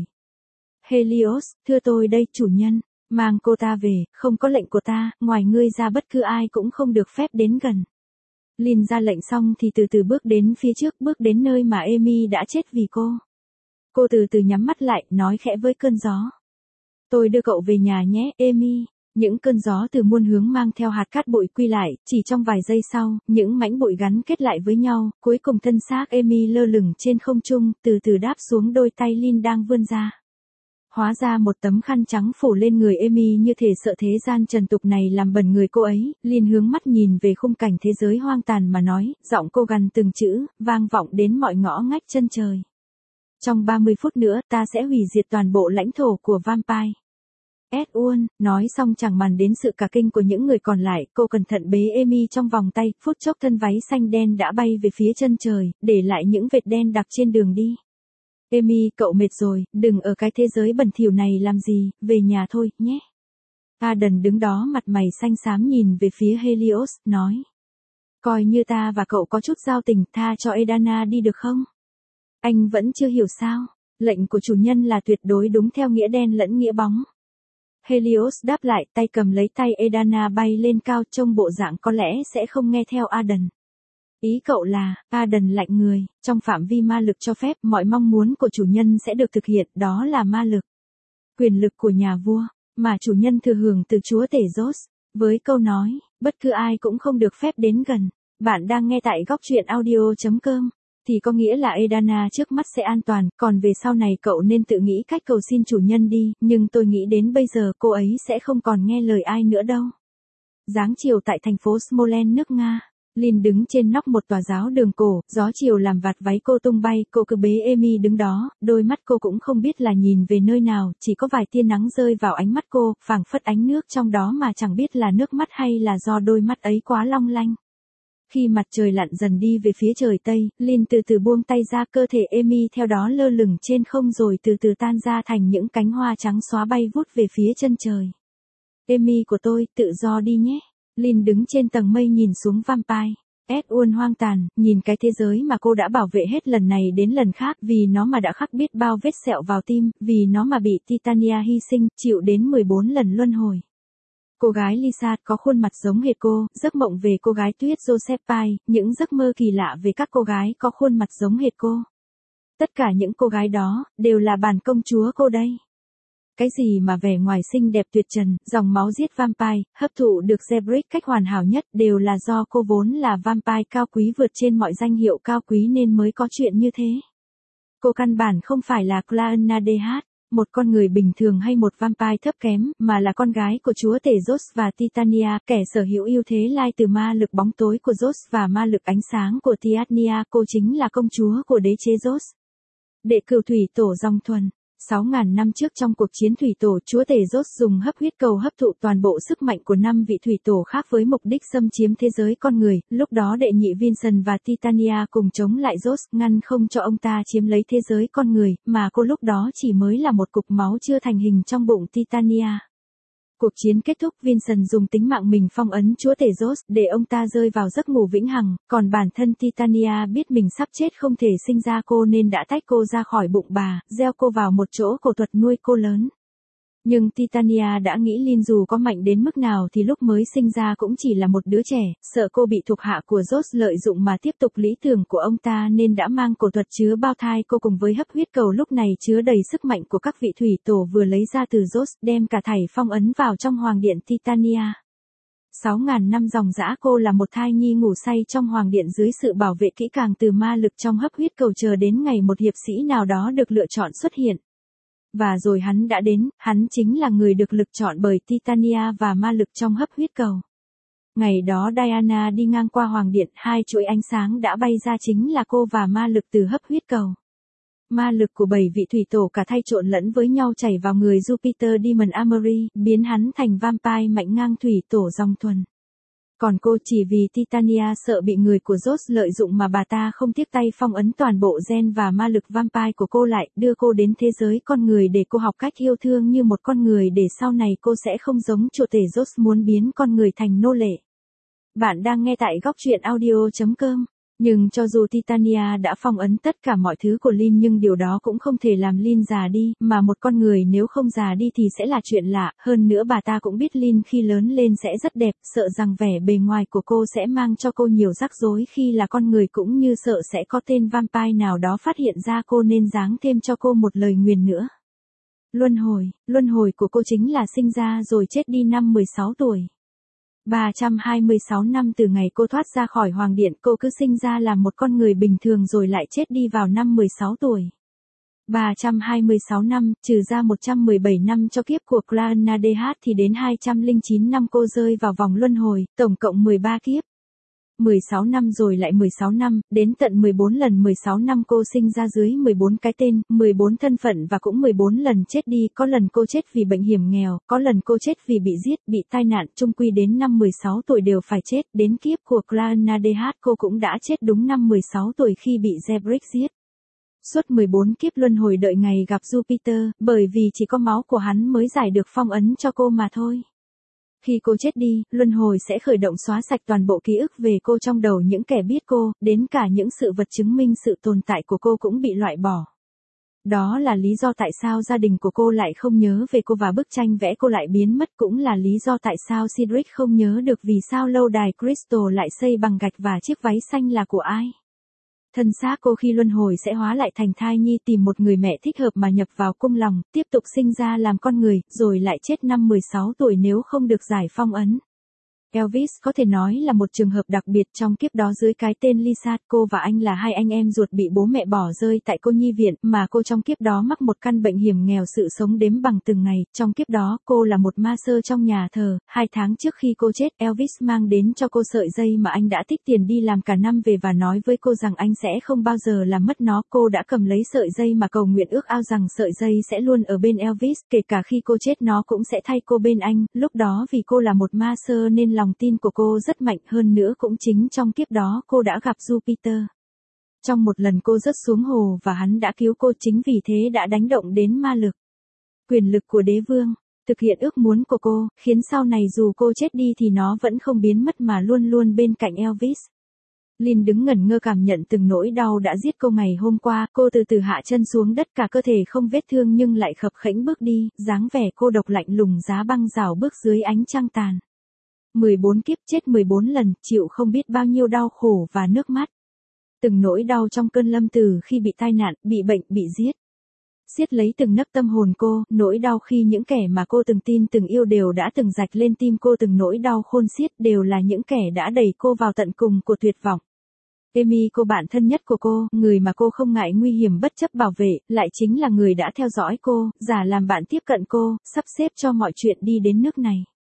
Helios, thưa tôi đây chủ nhân, mang cô ta về, không có lệnh của ta, ngoài ngươi ra bất cứ ai cũng không được phép đến gần. Lynn ra lệnh xong thì từ từ bước đến phía trước, bước đến nơi mà Amy đã chết vì cô. Cô từ từ nhắm mắt lại, nói khẽ với cơn gió. Tôi đưa cậu về nhà nhé, Amy. Những cơn gió từ muôn hướng mang theo hạt cát bụi quy lại, chỉ trong vài giây sau, những mảnh bụi gắn kết lại với nhau, cuối cùng thân xác Amy lơ lửng trên không trung, từ từ đáp xuống đôi tay Lynn đang vươn ra. Hóa ra một tấm khăn trắng phủ lên người Amy như thể sợ thế gian trần tục này làm bẩn người cô ấy. Lynn hướng mắt nhìn về khung cảnh thế giới hoang tàn mà nói, giọng cô gằn từng chữ, vang vọng đến mọi ngõ ngách chân trời. Trong 30 phút nữa ta sẽ hủy diệt toàn bộ lãnh thổ của vampire. Edward, nói xong chẳng màng đến sự cả kinh của những người còn lại, cô cẩn thận bế Amy trong vòng tay, phút chốc thân váy xanh đen đã bay về phía chân trời, để lại những vệt đen đặc trên đường đi. Amy, cậu mệt rồi, đừng ở cái thế giới bẩn thỉu này làm gì, về nhà thôi, nhé. Adam đứng đó mặt mày xanh xám nhìn về phía Helios, nói. Coi như ta và cậu có chút giao tình, tha cho Edana đi được không? Anh vẫn chưa hiểu sao, lệnh của chủ nhân là tuyệt đối đúng theo nghĩa đen lẫn nghĩa bóng. Helios đáp lại, tay cầm lấy tay Edana bay lên cao, trông bộ dạng có lẽ sẽ không nghe theo Adam. Ý cậu là, Adam lạnh người, trong phạm vi ma lực cho phép, mọi mong muốn của chủ nhân sẽ được thực hiện, đó là ma lực. Quyền lực của nhà vua, mà chủ nhân thừa hưởng từ chúa tể Zeus. Với câu nói, bất cứ ai cũng không được phép đến gần. Bạn đang nghe tại góc truyện audio.com. Thì có nghĩa là Edana trước mắt sẽ an toàn, còn về sau này cậu nên tự nghĩ cách cầu xin chủ nhân đi, nhưng tôi nghĩ đến bây giờ cô ấy sẽ không còn nghe lời ai nữa đâu. Giáng chiều tại thành phố Smolensk nước Nga. Lynn đứng trên nóc một tòa giáo đường cổ, gió chiều làm vạt váy cô tung bay, cô cứ bế Amy đứng đó, đôi mắt cô cũng không biết là nhìn về nơi nào, chỉ có vài tia nắng rơi vào ánh mắt cô, phảng phất ánh nước trong đó mà chẳng biết là nước mắt hay là do đôi mắt ấy quá long lanh. Khi mặt trời lặn dần đi về phía trời Tây, Lynn từ từ buông tay ra, cơ thể Amy theo đó lơ lửng trên không rồi từ từ tan ra thành những cánh hoa trắng xóa bay vút về phía chân trời. Amy của tôi, tự do đi nhé. Lynn đứng trên tầng mây nhìn xuống vampire. Edward hoang tàn, nhìn cái thế giới mà cô đã bảo vệ hết lần này đến lần khác, vì nó mà đã khắc biết bao vết sẹo vào tim, vì nó mà bị Titania hy sinh, chịu đến 14 lần luân hồi. Cô gái Lisa có khuôn mặt giống hệt cô, giấc mộng về cô gái tuyết Josephine, những giấc mơ kỳ lạ về các cô gái có khuôn mặt giống hệt cô. Tất cả những cô gái đó, đều là bản công chúa cô đây. Cái gì mà vẻ ngoài xinh đẹp tuyệt trần, dòng máu giết vampire, hấp thụ được Zebrick cách hoàn hảo nhất đều là do cô vốn là vampire cao quý vượt trên mọi danh hiệu cao quý nên mới có chuyện như thế. Cô căn bản không phải là Clanna DH, một con người bình thường hay một vampire thấp kém, mà là con gái của chúa tể Zeus và Titania, kẻ sở hữu ưu thế lai từ ma lực bóng tối của Zeus và ma lực ánh sáng của Titania. Cô chính là công chúa của đế chế Zeus. Đệ cửu thủy tổ dòng thuần. 6.000 năm trước trong cuộc chiến thủy tổ, chúa tể Zeus dùng hấp huyết cầu hấp thụ toàn bộ sức mạnh của 5 vị thủy tổ khác với mục đích xâm chiếm thế giới con người. Lúc đó đệ nhị Vincent và Titania cùng chống lại Zeus, ngăn không cho ông ta chiếm lấy thế giới con người, mà cô lúc đó chỉ mới là một cục máu chưa thành hình trong bụng Titania. Cuộc chiến kết thúc, Vincent dùng tính mạng mình phong ấn chúa tể Zeus để ông ta rơi vào giấc ngủ vĩnh hằng, còn bản thân Titania biết mình sắp chết không thể sinh ra cô nên đã tách cô ra khỏi bụng bà, gieo cô vào một chỗ cổ thuật nuôi cô lớn. Nhưng Titania đã nghĩ Lynn dù có mạnh đến mức nào thì lúc mới sinh ra cũng chỉ là một đứa trẻ, sợ cô bị thuộc hạ của Zeus lợi dụng mà tiếp tục lý tưởng của ông ta nên đã mang cổ thuật chứa bao thai cô cùng với hấp huyết cầu lúc này chứa đầy sức mạnh của các vị thủy tổ vừa lấy ra từ Zeus, đem cả thảy phong ấn vào trong hoàng điện Titania. 6.000 năm dòng dã cô là một thai nhi ngủ say trong hoàng điện dưới sự bảo vệ kỹ càng từ ma lực trong hấp huyết cầu, chờ đến ngày một hiệp sĩ nào đó được lựa chọn xuất hiện. Và rồi hắn đã đến, hắn chính là người được lực chọn bởi Titania và ma lực trong hấp huyết cầu. Ngày đó Diana đi ngang qua hoàng điện, hai chuỗi ánh sáng đã bay ra, chính là cô và ma lực từ hấp huyết cầu. Ma lực của 7 vị thủy tổ cả thay trộn lẫn với nhau chảy vào người Jupiter Demon Amory, biến hắn thành vampire mạnh ngang thủy tổ dòng thuần. Còn cô chỉ vì Titania sợ bị người của Zeus lợi dụng mà bà ta không tiếc tay phong ấn toàn bộ gen và ma lực vampire của cô lại, đưa cô đến thế giới con người để cô học cách yêu thương như một con người để sau này cô sẽ không giống chủ tể Zeus muốn biến con người thành nô lệ. Bạn đang nghe tại góc truyện audio.com. Nhưng cho dù Titania đã phong ấn tất cả mọi thứ của Lynn nhưng điều đó cũng không thể làm Lynn già đi, mà một con người nếu không già đi thì sẽ là chuyện lạ, hơn nữa bà ta cũng biết Lynn khi lớn lên sẽ rất đẹp, sợ rằng vẻ bề ngoài của cô sẽ mang cho cô nhiều rắc rối khi là con người, cũng như sợ sẽ có tên vampire nào đó phát hiện ra cô nên giáng thêm cho cô một lời nguyền nữa. Luân hồi của cô chính là sinh ra rồi chết đi năm 16 tuổi. 326 năm từ ngày cô thoát ra khỏi Hoàng Điện, cô cứ sinh ra là một con người bình thường rồi lại chết đi vào năm 16 tuổi. 326 năm, trừ ra 117 năm cho kiếp của Clanadh thì đến 209 năm cô rơi vào vòng luân hồi, tổng cộng 13 kiếp. 16 năm rồi lại 16 năm, đến tận 14 lần 16 năm cô sinh ra dưới 14 cái tên, 14 thân phận và cũng 14 lần chết đi, có lần cô chết vì bệnh hiểm nghèo, có lần cô chết vì bị giết, bị tai nạn, chung quy đến năm 16 tuổi đều phải chết, đến kiếp của Clanadh cô cũng đã chết đúng năm 16 tuổi khi bị Zebrick giết. Suốt 14 kiếp luân hồi đợi ngày gặp Jupiter, bởi vì chỉ có máu của hắn mới giải được phong ấn cho cô mà thôi. Khi cô chết đi, luân hồi sẽ khởi động xóa sạch toàn bộ ký ức về cô trong đầu những kẻ biết cô, đến cả những sự vật chứng minh sự tồn tại của cô cũng bị loại bỏ. Đó là lý do tại sao gia đình của cô lại không nhớ về cô và bức tranh vẽ cô lại biến mất, cũng là lý do tại sao Cedric không nhớ được vì sao lâu đài Crystal lại xây bằng gạch và chiếc váy xanh là của ai. Thân xác cô khi luân hồi sẽ hóa lại thành thai nhi, tìm một người mẹ thích hợp mà nhập vào cung lòng, tiếp tục sinh ra làm con người, rồi lại chết năm 16 tuổi nếu không được giải phong ấn. Elvis có thể nói là một trường hợp đặc biệt trong kiếp đó dưới cái tên Lisa, cô và anh là hai anh em ruột bị bố mẹ bỏ rơi tại cô nhi viện, mà cô trong kiếp đó mắc một căn bệnh hiểm nghèo, sự sống đếm bằng từng ngày, trong kiếp đó cô là một ma sơ trong nhà thờ. 2 tháng trước khi cô chết, Elvis mang đến cho cô sợi dây mà anh đã tích tiền đi làm cả năm về và nói với cô rằng anh sẽ không bao giờ làm mất nó. Cô đã cầm lấy sợi dây mà cầu nguyện ước ao rằng sợi dây sẽ luôn ở bên Elvis, kể cả khi cô chết nó cũng sẽ thay cô bên anh. Lúc đó vì cô là một ma sơ nên lòng tin của cô rất mạnh, hơn nữa cũng chính trong kiếp đó cô đã gặp Jupiter. Trong một lần cô rớt xuống hồ và hắn đã cứu cô, chính vì thế đã đánh động đến ma lực. Quyền lực của đế vương, thực hiện ước muốn của cô, khiến sau này dù cô chết đi thì nó vẫn không biến mất mà luôn luôn bên cạnh Elvis. Lynn đứng ngẩn ngơ cảm nhận từng nỗi đau đã giết cô ngày hôm qua, cô từ từ hạ chân xuống đất, cả cơ thể không vết thương nhưng lại khập khẽnh bước đi, dáng vẻ cô độc lạnh lùng giá băng rào bước dưới ánh trăng tàn. 14 kiếp chết 14 lần, chịu không biết bao nhiêu đau khổ và nước mắt. Từng nỗi đau trong cơn lâm tử khi bị tai nạn, bị bệnh, bị giết. Siết lấy từng nấc tâm hồn cô, nỗi đau khi những kẻ mà cô từng tin từng yêu đều đã từng rạch lên tim cô, từng nỗi đau khôn xiết đều là những kẻ đã đẩy cô vào tận cùng của tuyệt vọng. Amy, cô bạn thân nhất của cô, người mà cô không ngại nguy hiểm bất chấp bảo vệ, lại chính là người đã theo dõi cô, giả làm bạn tiếp cận cô, sắp xếp cho mọi chuyện đi đến nước này.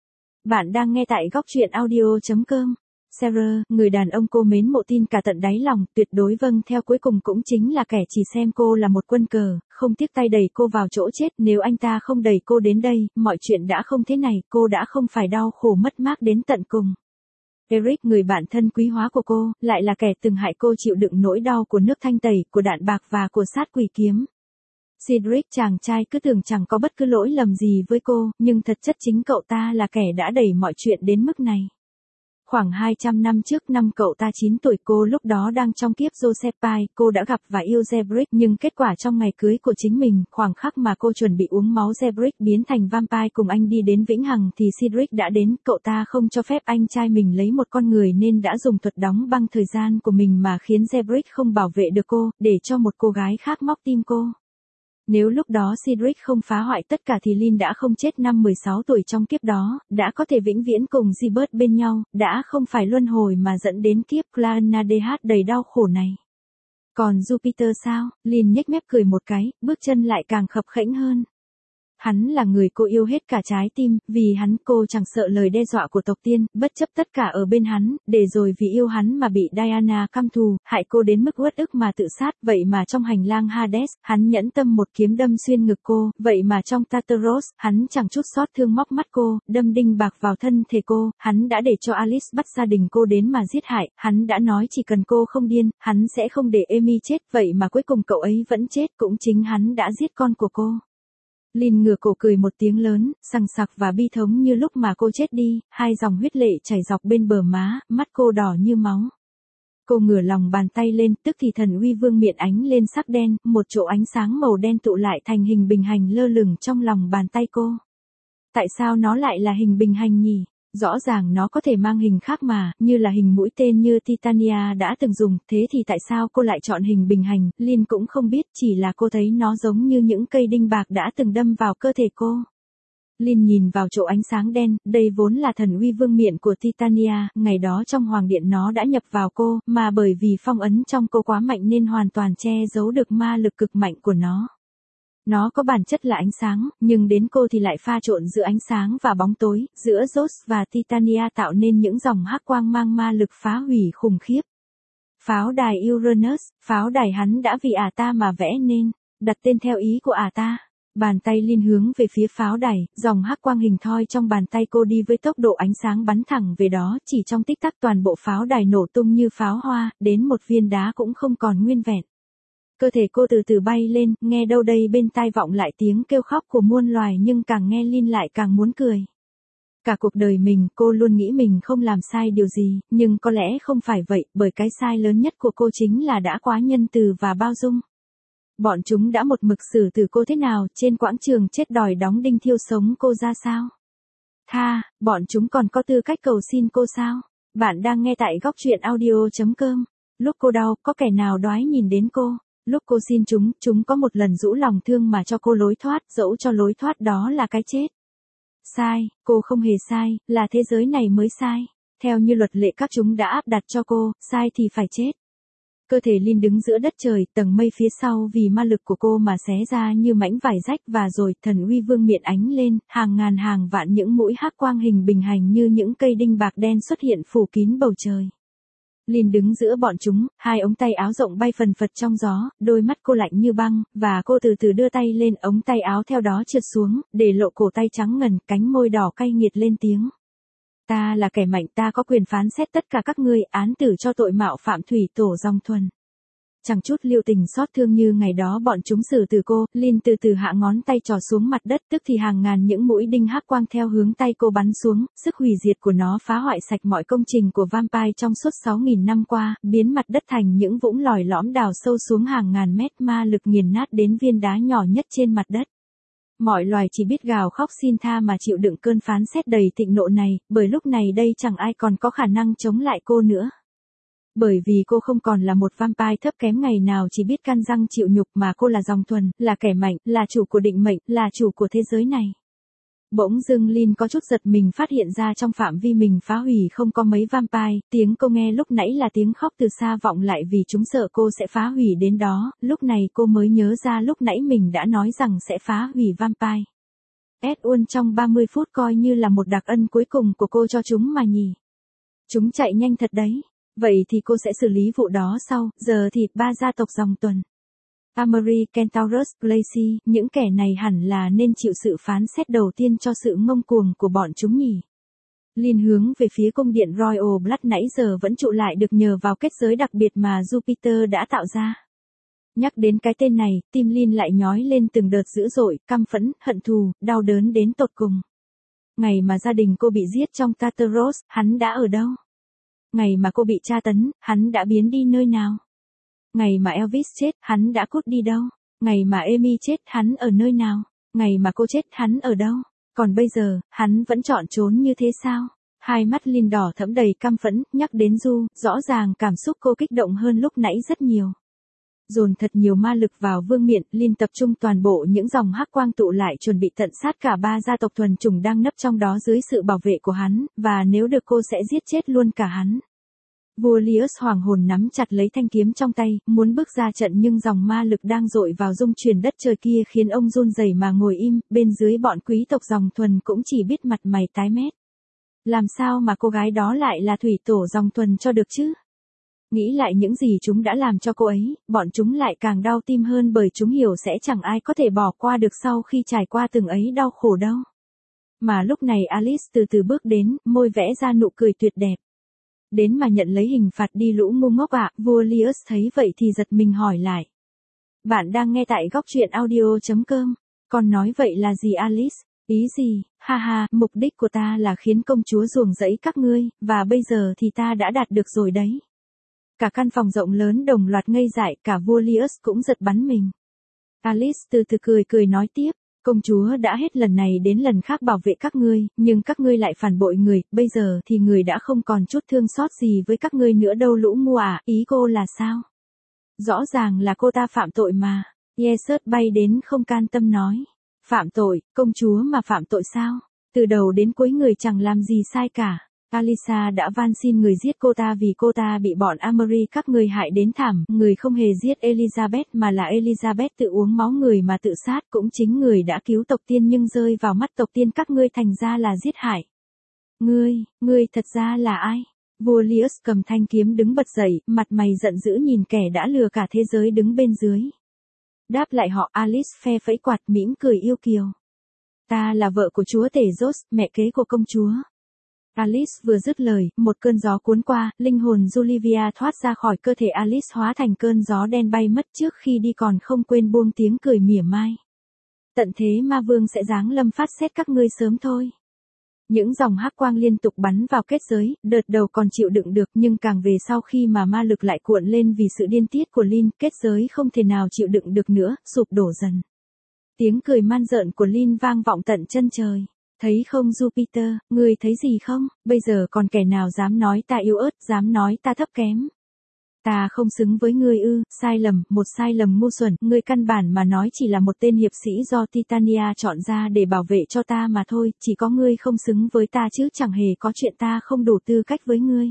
Bạn đang nghe tại góc truyện audio.com. Sarah, người đàn ông cô mến mộ tin cả tận đáy lòng, tuyệt đối vâng theo, cuối cùng cũng chính là kẻ chỉ xem cô là một quân cờ, không tiếc tay đẩy cô vào chỗ chết. Nếu anh ta không đẩy cô đến đây, mọi chuyện đã không thế này, cô đã không phải đau khổ mất mát đến tận cùng. Eric, người bạn thân quý hóa của cô, lại là kẻ từng hại cô chịu đựng nỗi đau của nước thanh tẩy, của đạn bạc và của sát quỷ kiếm. Cedric, chàng trai cứ tưởng chẳng có bất cứ lỗi lầm gì với cô, nhưng thật chất chính cậu ta là kẻ đã đẩy mọi chuyện đến mức này. Khoảng 200 năm trước, năm cậu ta 9 tuổi, cô lúc đó đang trong kiếp Josephine, cô đã gặp và yêu Zebrick, nhưng kết quả trong ngày cưới của chính mình, khoảnh khắc mà cô chuẩn bị uống máu Zebrick biến thành vampire cùng anh đi đến vĩnh hằng thì Cedric đã đến, cậu ta không cho phép anh trai mình lấy một con người nên đã dùng thuật đóng băng thời gian của mình mà khiến Zebrick không bảo vệ được cô, để cho một cô gái khác móc tim cô. Nếu lúc đó Cedric không phá hoại tất cả thì Lynn đã không chết năm 16 tuổi trong kiếp đó, đã có thể vĩnh viễn cùng Gilbert bên nhau, đã không phải luân hồi mà dẫn đến kiếp Clanadh đầy đau khổ này. Còn Jupiter sao? Lynn nhếch mép cười một cái, bước chân lại càng khập khẽnh hơn. Hắn là người cô yêu hết cả trái tim, vì hắn cô chẳng sợ lời đe dọa của tộc tiên, bất chấp tất cả ở bên hắn, để rồi vì yêu hắn mà bị Diana căm thù, hại cô đến mức uất ức mà tự sát. Vậy mà trong hành lang Hades, hắn nhẫn tâm một kiếm đâm xuyên ngực cô, vậy mà trong Tartarus, hắn chẳng chút xót thương móc mắt cô, đâm đinh bạc vào thân thể cô, hắn đã để cho Alice bắt gia đình cô đến mà giết hại, hắn đã nói chỉ cần cô không điên, hắn sẽ không để Amy chết, vậy mà cuối cùng cậu ấy vẫn chết, cũng chính hắn đã giết con của cô. Lynn ngửa cổ cười một tiếng lớn, sằng sặc và bi thống như lúc mà cô chết đi, hai dòng huyết lệ chảy dọc bên bờ má, mắt cô đỏ như máu. Cô ngửa lòng bàn tay lên, tức thì thần uy vương miện ánh lên sắc đen, một chỗ ánh sáng màu đen tụ lại thành hình bình hành lơ lửng trong lòng bàn tay cô. Tại sao nó lại là hình bình hành nhỉ? Rõ ràng nó có thể mang hình khác mà, như là hình mũi tên như Titania đã từng dùng, thế thì tại sao cô lại chọn hình bình hành, Lynn cũng không biết, chỉ là cô thấy nó giống như những cây đinh bạc đã từng đâm vào cơ thể cô. Lynn nhìn vào chỗ ánh sáng đen, đây vốn là thần uy vương miện của Titania, ngày đó trong hoàng điện nó đã nhập vào cô, mà bởi vì phong ấn trong cô quá mạnh nên hoàn toàn che giấu được ma lực cực mạnh của nó. Nó có bản chất là ánh sáng, nhưng đến cô thì lại pha trộn giữa ánh sáng và bóng tối, giữa Joss và Titania tạo nên những dòng hắc quang mang ma lực phá hủy khủng khiếp. Pháo đài Uranus, pháo đài hắn đã vì ta mà vẽ nên, đặt tên theo ý của ta. Bàn tay Lynn hướng về phía pháo đài, dòng hắc quang hình thoi trong bàn tay cô đi với tốc độ ánh sáng bắn thẳng về đó, chỉ trong tích tắc toàn bộ pháo đài nổ tung như pháo hoa, đến một viên đá cũng không còn nguyên vẹn. Cơ thể cô từ từ bay lên, nghe đâu đây bên tai vọng lại tiếng kêu khóc của muôn loài nhưng càng nghe Lynn lại càng muốn cười. Cả cuộc đời mình, cô luôn nghĩ mình không làm sai điều gì, nhưng có lẽ không phải vậy, bởi cái sai lớn nhất của cô chính là đã quá nhân từ và bao dung. Bọn chúng đã một mực xử tử cô thế nào, trên quãng trường chết đòi đóng đinh thiêu sống cô ra sao? Bọn chúng còn có tư cách cầu xin cô sao? Bạn đang nghe tại góc truyện audio.com. Lúc cô đau, có kẻ nào đoái nhìn đến cô? Lúc cô xin chúng có một lần rũ lòng thương mà cho cô lối thoát, dẫu cho lối thoát đó là cái chết. Sai, cô không hề sai, là thế giới này mới sai. Theo như luật lệ các chúng đã áp đặt cho cô, sai thì phải chết. Cơ thể Lynn đứng giữa đất trời, tầng mây phía sau vì ma lực của cô mà xé ra như mảnh vải rách và rồi thần uy vương miện ánh lên, hàng ngàn hàng vạn những mũi hắc quang hình bình hành như những cây đinh bạc đen xuất hiện phủ kín bầu trời. Lynn đứng giữa bọn chúng, hai ống tay áo rộng bay phần phật trong gió, đôi mắt cô lạnh như băng, và cô từ từ đưa tay lên, ống tay áo theo đó trượt xuống, để lộ cổ tay trắng ngần, cánh môi đỏ cay nghiệt lên tiếng. Ta là kẻ mạnh, ta có quyền phán xét tất cả các ngươi, án tử cho tội mạo phạm thủy tổ dòng thuần. Chẳng chút lưu tình xót thương như ngày đó bọn chúng xử tử cô, Lynn từ từ hạ ngón tay trò xuống mặt đất, tức thì hàng ngàn những mũi đinh hắc quang theo hướng tay cô bắn xuống, sức hủy diệt của nó phá hoại sạch mọi công trình của vampire trong suốt 6.000 năm qua, biến mặt đất thành những vũng lòi lõm đào sâu xuống hàng ngàn mét, ma lực nghiền nát đến viên đá nhỏ nhất trên mặt đất. Mọi loài chỉ biết gào khóc xin tha mà chịu đựng cơn phán xét đầy thịnh nộ này, bởi lúc này đây chẳng ai còn có khả năng chống lại cô nữa. Bởi vì cô không còn là một vampire thấp kém ngày nào chỉ biết can răng chịu nhục, mà cô là dòng thuần, là kẻ mạnh, là chủ của định mệnh, là chủ của thế giới này. Bỗng dưng Lynn có chút giật mình phát hiện ra trong phạm vi mình phá hủy không có mấy vampire, tiếng cô nghe lúc nãy là tiếng khóc từ xa vọng lại vì chúng sợ cô sẽ phá hủy đến đó, lúc này cô mới nhớ ra lúc nãy mình đã nói rằng sẽ phá hủy vampire. Edwin trong 30 phút coi như là một đặc ân cuối cùng của cô cho chúng mà nhỉ. Chúng chạy nhanh thật đấy. Vậy thì cô sẽ xử lý vụ đó sau, giờ thì ba gia tộc dòng tuần. Amory, Kentaurus, Glacy, những kẻ này hẳn là nên chịu sự phán xét đầu tiên cho sự ngông cuồng của bọn chúng nhỉ. Lynn hướng về phía cung điện Royal Blood nãy giờ vẫn trụ lại được nhờ vào kết giới đặc biệt mà Jupiter đã tạo ra. Nhắc đến cái tên này, tim Lynn lại nhói lên từng đợt dữ dội, căm phẫn, hận thù, đau đớn đến tột cùng. Ngày mà gia đình cô bị giết trong Tartaros, hắn đã ở đâu? Ngày mà cô bị tra tấn, hắn đã biến đi nơi nào? Ngày mà Elvis chết, hắn đã cút đi đâu? Ngày mà Amy chết, hắn ở nơi nào? Ngày mà cô chết, hắn ở đâu? Còn bây giờ, hắn vẫn chọn trốn như thế sao? Hai mắt Lynn đỏ thẫm đầy căm phẫn, nhắc đến Du, rõ ràng cảm xúc cô kích động hơn lúc nãy rất nhiều. Dồn thật nhiều ma lực vào vương miện, Lynn tập trung toàn bộ những dòng hắc quang tụ lại chuẩn bị tận sát cả ba gia tộc thuần chủng đang nấp trong đó dưới sự bảo vệ của hắn, và nếu được cô sẽ giết chết luôn cả hắn. Vua Lius hoàng hồn nắm chặt lấy thanh kiếm trong tay, muốn bước ra trận nhưng dòng ma lực đang dội vào rung chuyển đất trời kia khiến ông run rẩy mà ngồi im, bên dưới bọn quý tộc dòng thuần cũng chỉ biết mặt mày tái mét. Làm sao mà cô gái đó lại là thủy tổ dòng thuần cho được chứ? Nghĩ lại những gì chúng đã làm cho cô ấy, bọn chúng lại càng đau tim hơn bởi chúng hiểu sẽ chẳng ai có thể bỏ qua được sau khi trải qua từng ấy đau khổ đâu. Mà lúc này Alice từ từ bước đến, môi vẽ ra nụ cười tuyệt đẹp. Đến mà nhận lấy hình phạt đi lũ ngu ngốc ạ, vua Lius thấy vậy thì giật mình hỏi lại. Bạn đang nghe tại góc truyện audio.com, con nói vậy là gì Alice? Ý gì, ha ha, mục đích của ta là khiến công chúa ruồng rẫy các ngươi, và bây giờ thì ta đã đạt được rồi đấy. Cả căn phòng rộng lớn đồng loạt ngây dại, cả vua Lius cũng giật bắn mình. Alice từ từ cười nói tiếp, công chúa đã hết lần này đến lần khác bảo vệ các ngươi, nhưng các ngươi lại phản bội người, bây giờ thì người đã không còn chút thương xót gì với các ngươi nữa đâu lũ ngu à, ý cô là sao? Rõ ràng là cô ta phạm tội mà. Yesert bay đến không can tâm nói. Phạm tội, công chúa mà phạm tội sao? Từ đầu đến cuối người chẳng làm gì sai cả. Alisa đã van xin người giết cô ta vì cô ta bị bọn Amory các người hại đến thảm. Người không hề giết Elizabeth mà là Elizabeth tự uống máu người mà tự sát. Cũng chính người đã cứu tộc tiên nhưng rơi vào mắt tộc tiên các ngươi thành ra là giết hại. Ngươi thật ra là ai? Vua Lius cầm thanh kiếm đứng bật dậy, mặt mày giận dữ nhìn kẻ đã lừa cả thế giới đứng bên dưới. Đáp lại họ Alice phe phẩy quạt mỉm cười yêu kiều. Ta là vợ của chúa tể George, mẹ kế của công chúa. Alice vừa dứt lời, một cơn gió cuốn qua, linh hồn Julivia thoát ra khỏi cơ thể Alice hóa thành cơn gió đen bay mất trước khi đi còn không quên buông tiếng cười mỉa mai. Tận thế ma vương sẽ giáng lâm phát xét các ngươi sớm thôi. Những dòng hắc quang liên tục bắn vào kết giới, đợt đầu còn chịu đựng được nhưng càng về sau khi mà ma lực lại cuộn lên vì sự điên tiết của Lin, kết giới không thể nào chịu đựng được nữa, sụp đổ dần. Tiếng cười man rợn của Lin vang vọng tận chân trời. Thấy không Jupiter, ngươi thấy gì không? Bây giờ còn kẻ nào dám nói ta yếu ớt, dám nói ta thấp kém. Ta không xứng với ngươi ư? Sai lầm, một sai lầm ngu xuẩn, ngươi căn bản mà nói chỉ là một tên hiệp sĩ do Titania chọn ra để bảo vệ cho ta mà thôi, chỉ có ngươi không xứng với ta chứ chẳng hề có chuyện ta không đủ tư cách với ngươi.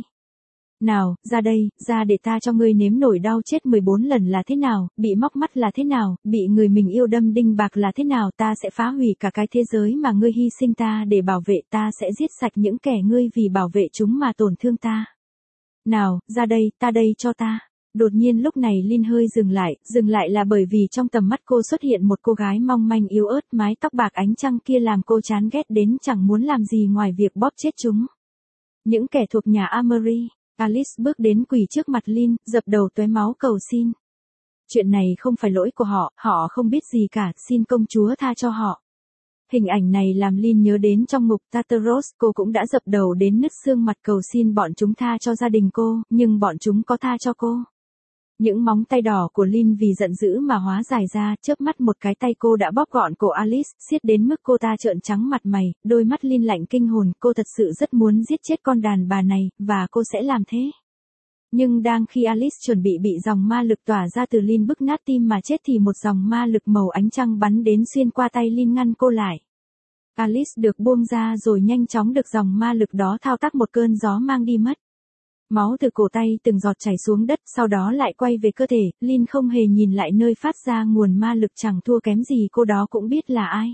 Nào, ra đây, ra để ta cho ngươi nếm nổi đau chết 14 lần là thế nào, bị móc mắt là thế nào, bị người mình yêu đâm đinh bạc là thế nào, ta sẽ phá hủy cả cái thế giới mà ngươi hy sinh ta để bảo vệ, ta sẽ giết sạch những kẻ ngươi vì bảo vệ chúng mà tổn thương ta. Nào, ra đây, ta đây cho ta. Đột nhiên lúc này Lin hơi dừng lại là bởi vì trong tầm mắt cô xuất hiện một cô gái mong manh yếu ớt, mái tóc bạc ánh trăng kia làm cô chán ghét đến chẳng muốn làm gì ngoài việc bóp chết chúng. Những kẻ thuộc nhà Amory. Alice bước đến quỳ trước mặt Lin, dập đầu tóe máu cầu xin. Chuyện này không phải lỗi của họ, họ không biết gì cả, xin công chúa tha cho họ. Hình ảnh này làm Lin nhớ đến trong ngục Tartaros, cô cũng đã dập đầu đến nứt xương mặt cầu xin bọn chúng tha cho gia đình cô, nhưng bọn chúng có tha cho cô. Những móng tay đỏ của Lin vì giận dữ mà hóa dài ra, chớp mắt một cái tay cô đã bóp gọn cổ Alice, siết đến mức cô ta trợn trắng mặt mày, đôi mắt Lin lạnh kinh hồn, cô thật sự rất muốn giết chết con đàn bà này, và cô sẽ làm thế. Nhưng đang khi Alice chuẩn bị dòng ma lực tỏa ra từ Lin bức nát tim mà chết thì một dòng ma lực màu ánh trăng bắn đến xuyên qua tay Lin ngăn cô lại. Alice được buông ra rồi nhanh chóng được dòng ma lực đó thao tác một cơn gió mang đi mất. Máu từ cổ tay từng giọt chảy xuống đất, sau đó lại quay về cơ thể, Lin không hề nhìn lại nơi phát ra nguồn ma lực chẳng thua kém gì cô đó cũng biết là ai.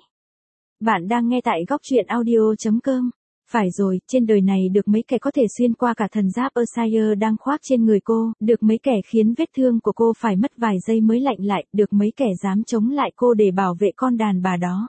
Bạn đang nghe tại góc truyện audio.com. Phải rồi, trên đời này được mấy kẻ có thể xuyên qua cả thần giáp Osiris đang khoác trên người cô, được mấy kẻ khiến vết thương của cô phải mất vài giây mới lạnh lại, được mấy kẻ dám chống lại cô để bảo vệ con đàn bà đó.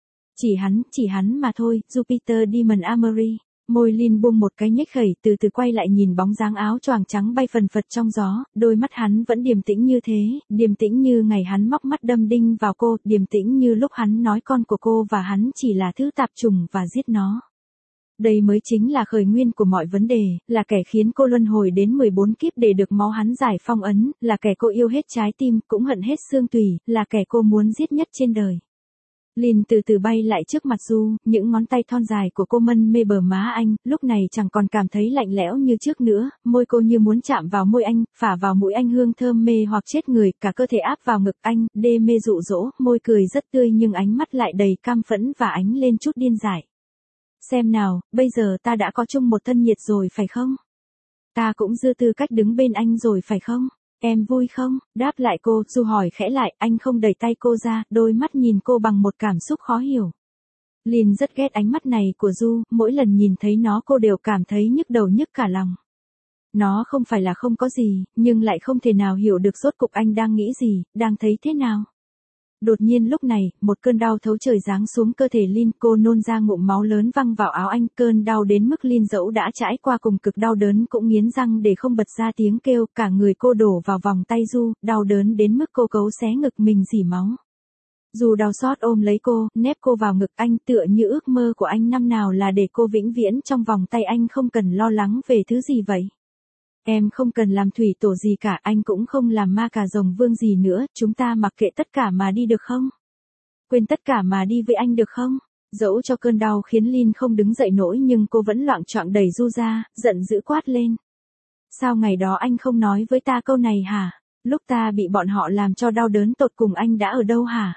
Chỉ hắn mà thôi, Jupiter Demon Amory. Môi Lin buông một cái nhếch khẩy, từ từ quay lại nhìn bóng dáng áo choàng trắng bay phần phật trong gió, đôi mắt hắn vẫn điềm tĩnh như thế, điềm tĩnh như ngày hắn móc mắt đâm đinh vào cô, điềm tĩnh như lúc hắn nói con của cô và hắn chỉ là thứ tạp trùng và giết nó. Đây mới chính là khởi nguyên của mọi vấn đề, là kẻ khiến cô luân hồi đến 14 kiếp để được máu hắn giải phong ấn, là kẻ cô yêu hết trái tim, cũng hận hết xương tủy, là kẻ cô muốn giết nhất trên đời. Lin từ từ bay lại trước mặt Du, những ngón tay thon dài của cô mân mê bờ má anh, lúc này chẳng còn cảm thấy lạnh lẽo như trước nữa, môi cô như muốn chạm vào môi anh, phả vào mũi anh hương thơm mê hoặc chết người, cả cơ thể áp vào ngực anh, đê mê dụ dỗ, môi cười rất tươi nhưng ánh mắt lại đầy cam phẫn và ánh lên chút điên dại. Xem nào, bây giờ ta đã có chung một thân nhiệt rồi phải không? Ta cũng dư tư cách đứng bên anh rồi phải không? Em vui không? Đáp lại cô, Du hỏi khẽ lại, anh không đẩy tay cô ra, đôi mắt nhìn cô bằng một cảm xúc khó hiểu. Lin rất ghét ánh mắt này của Du, mỗi lần nhìn thấy nó cô đều cảm thấy nhức đầu nhức cả lòng. Nó không phải là không có gì, nhưng lại không thể nào hiểu được rốt cục anh đang nghĩ gì, đang thấy thế nào. Đột nhiên lúc này, một cơn đau thấu trời giáng xuống cơ thể Lin, cô nôn ra ngụm máu lớn văng vào áo anh, cơn đau đến mức Lin dẫu đã trải qua cùng cực đau đớn cũng nghiến răng để không bật ra tiếng kêu, cả người cô đổ vào vòng tay Du, đau đớn đến mức cô cấu xé ngực mình rỉ máu. Du đau xót ôm lấy cô, nép cô vào ngực anh, tựa như ước mơ của anh năm nào là để cô vĩnh viễn trong vòng tay anh không cần lo lắng về thứ gì vậy. Em không cần làm thủy tổ gì cả, anh cũng không làm ma cà rồng vương gì nữa, chúng ta mặc kệ tất cả mà đi được không? Quên tất cả mà đi với anh được không? Dẫu cho cơn đau khiến Lin không đứng dậy nổi nhưng cô vẫn loạng choạng đẩy Du ra, giận dữ quát lên. Sao ngày đó anh không nói với ta câu này hả? Lúc ta bị bọn họ làm cho đau đớn tột cùng anh đã ở đâu hả?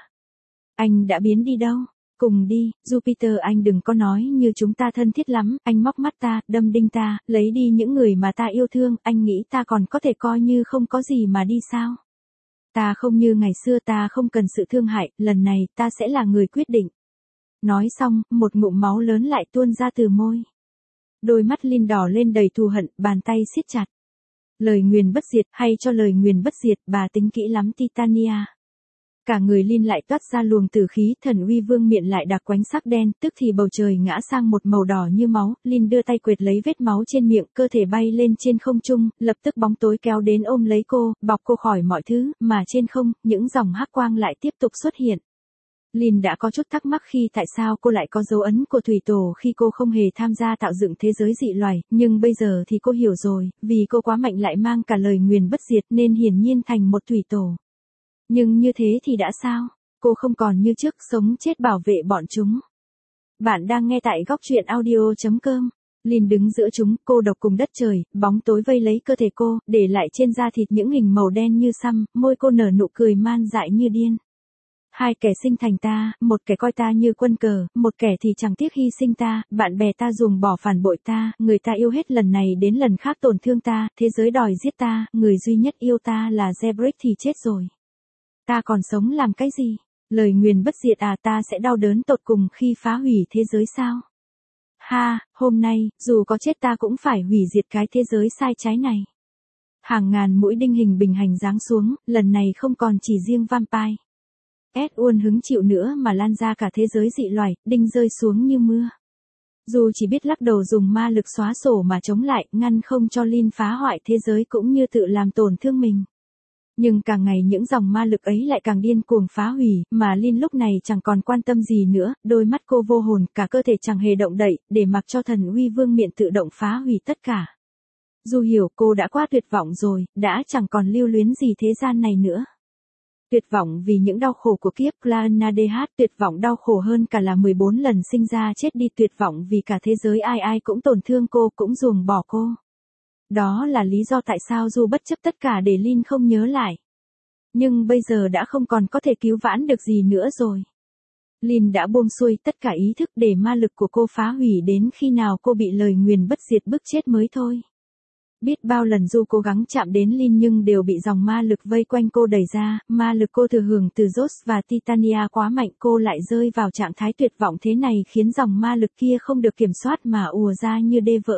Anh đã biến đi đâu? Cùng đi, Jupiter, anh đừng có nói như chúng ta thân thiết lắm, anh móc mắt ta, đâm đinh ta, lấy đi những người mà ta yêu thương, anh nghĩ ta còn có thể coi như không có gì mà đi sao? Ta không như ngày xưa, ta không cần sự thương hại, lần này ta sẽ là người quyết định. Nói xong, một ngụm máu lớn lại tuôn ra từ môi. Đôi mắt Lin đỏ lên đầy thù hận, bàn tay siết chặt. Lời nguyền bất diệt, hay cho lời nguyền bất diệt, bà tính kỹ lắm Titania. Cả người Lin lại toát ra luồng tử khí, thần uy vương miện lại đặc quánh sắc đen, tức thì bầu trời ngã sang một màu đỏ như máu, Lin đưa tay quệt lấy vết máu trên miệng, cơ thể bay lên trên không trung, lập tức bóng tối kéo đến ôm lấy cô, bọc cô khỏi mọi thứ, mà trên không, những dòng hắc quang lại tiếp tục xuất hiện. Lin đã có chút thắc mắc khi tại sao cô lại có dấu ấn của thủy tổ khi cô không hề tham gia tạo dựng thế giới dị loài, nhưng bây giờ thì cô hiểu rồi, vì cô quá mạnh lại mang cả lời nguyền bất diệt nên hiển nhiên thành một thủy tổ. Nhưng như thế thì đã sao? Cô không còn như trước sống chết bảo vệ bọn chúng. Bạn đang nghe tại góc truyện audio.com. Lin đứng giữa chúng, cô độc cùng đất trời, bóng tối vây lấy cơ thể cô, để lại trên da thịt những hình màu đen như xăm, môi cô nở nụ cười man dại như điên. Hai kẻ sinh thành ta, một kẻ coi ta như quân cờ, một kẻ thì chẳng tiếc hy sinh ta, bạn bè ta dùng bỏ phản bội ta, người ta yêu hết lần này đến lần khác tổn thương ta, thế giới đòi giết ta, người duy nhất yêu ta là Zebrick thì chết rồi. Ta còn sống làm cái gì? Lời nguyền bất diệt à, ta sẽ đau đớn tột cùng khi phá hủy thế giới sao? Ha, hôm nay, dù có chết ta cũng phải hủy diệt cái thế giới sai trái này. Hàng ngàn mũi đinh hình bình hành giáng xuống, lần này không còn chỉ riêng vampire. Edward hứng chịu nữa mà lan ra cả thế giới dị loài, đinh rơi xuống như mưa. Dù chỉ biết lắc đầu dùng ma lực xóa sổ mà chống lại, ngăn không cho Lin phá hoại thế giới cũng như tự làm tổn thương mình. Nhưng càng ngày những dòng ma lực ấy lại càng điên cuồng phá hủy, mà Lin lúc này chẳng còn quan tâm gì nữa, đôi mắt cô vô hồn, cả cơ thể chẳng hề động đậy, để mặc cho thần uy vương miện tự động phá hủy tất cả. Dù hiểu cô đã quá tuyệt vọng rồi, đã chẳng còn lưu luyến gì thế gian này nữa. Tuyệt vọng vì những đau khổ của kiếp Clannadh, tuyệt vọng đau khổ hơn cả là 14 lần sinh ra chết đi, tuyệt vọng vì cả thế giới ai ai cũng tổn thương cô, cũng ruồng bỏ cô. Đó là lý do tại sao dù bất chấp tất cả để Lin không nhớ lại. Nhưng bây giờ đã không còn có thể cứu vãn được gì nữa rồi. Lin đã buông xuôi tất cả ý thức để ma lực của cô phá hủy đến khi nào cô bị lời nguyền bất diệt bức chết mới thôi. Biết bao lần dù cố gắng chạm đến Lin nhưng đều bị dòng ma lực vây quanh cô đẩy ra, ma lực cô thừa hưởng từ Joss và Titania quá mạnh, cô lại rơi vào trạng thái tuyệt vọng thế này khiến dòng ma lực kia không được kiểm soát mà ùa ra như đê vỡ.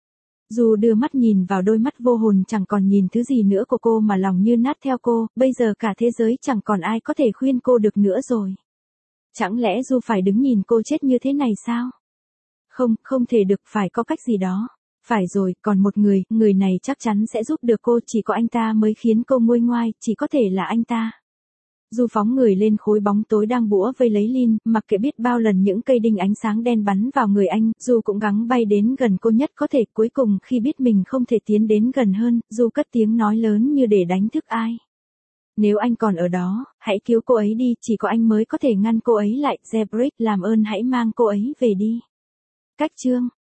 Dù đưa mắt nhìn vào đôi mắt vô hồn chẳng còn nhìn thứ gì nữa của cô mà lòng như nát theo cô, bây giờ cả thế giới chẳng còn ai có thể khuyên cô được nữa rồi. Chẳng lẽ dù phải đứng nhìn cô chết như thế này sao? Không, không thể được, phải có cách gì đó. Phải rồi, còn một người, người này chắc chắn sẽ giúp được cô, chỉ có anh ta mới khiến cô nguôi ngoai, chỉ có thể là anh ta. Dù phóng người lên khối bóng tối đang bủa vây lấy Lin, mặc kệ biết bao lần những cây đinh ánh sáng đen bắn vào người anh, dù cũng gắng bay đến gần cô nhất có thể, cuối cùng khi biết mình không thể tiến đến gần hơn, dù cất tiếng nói lớn như để đánh thức ai. Nếu anh còn ở đó, hãy cứu cô ấy đi, chỉ có anh mới có thể ngăn cô ấy lại, Zebrick, làm ơn hãy mang cô ấy về đi. Cách chương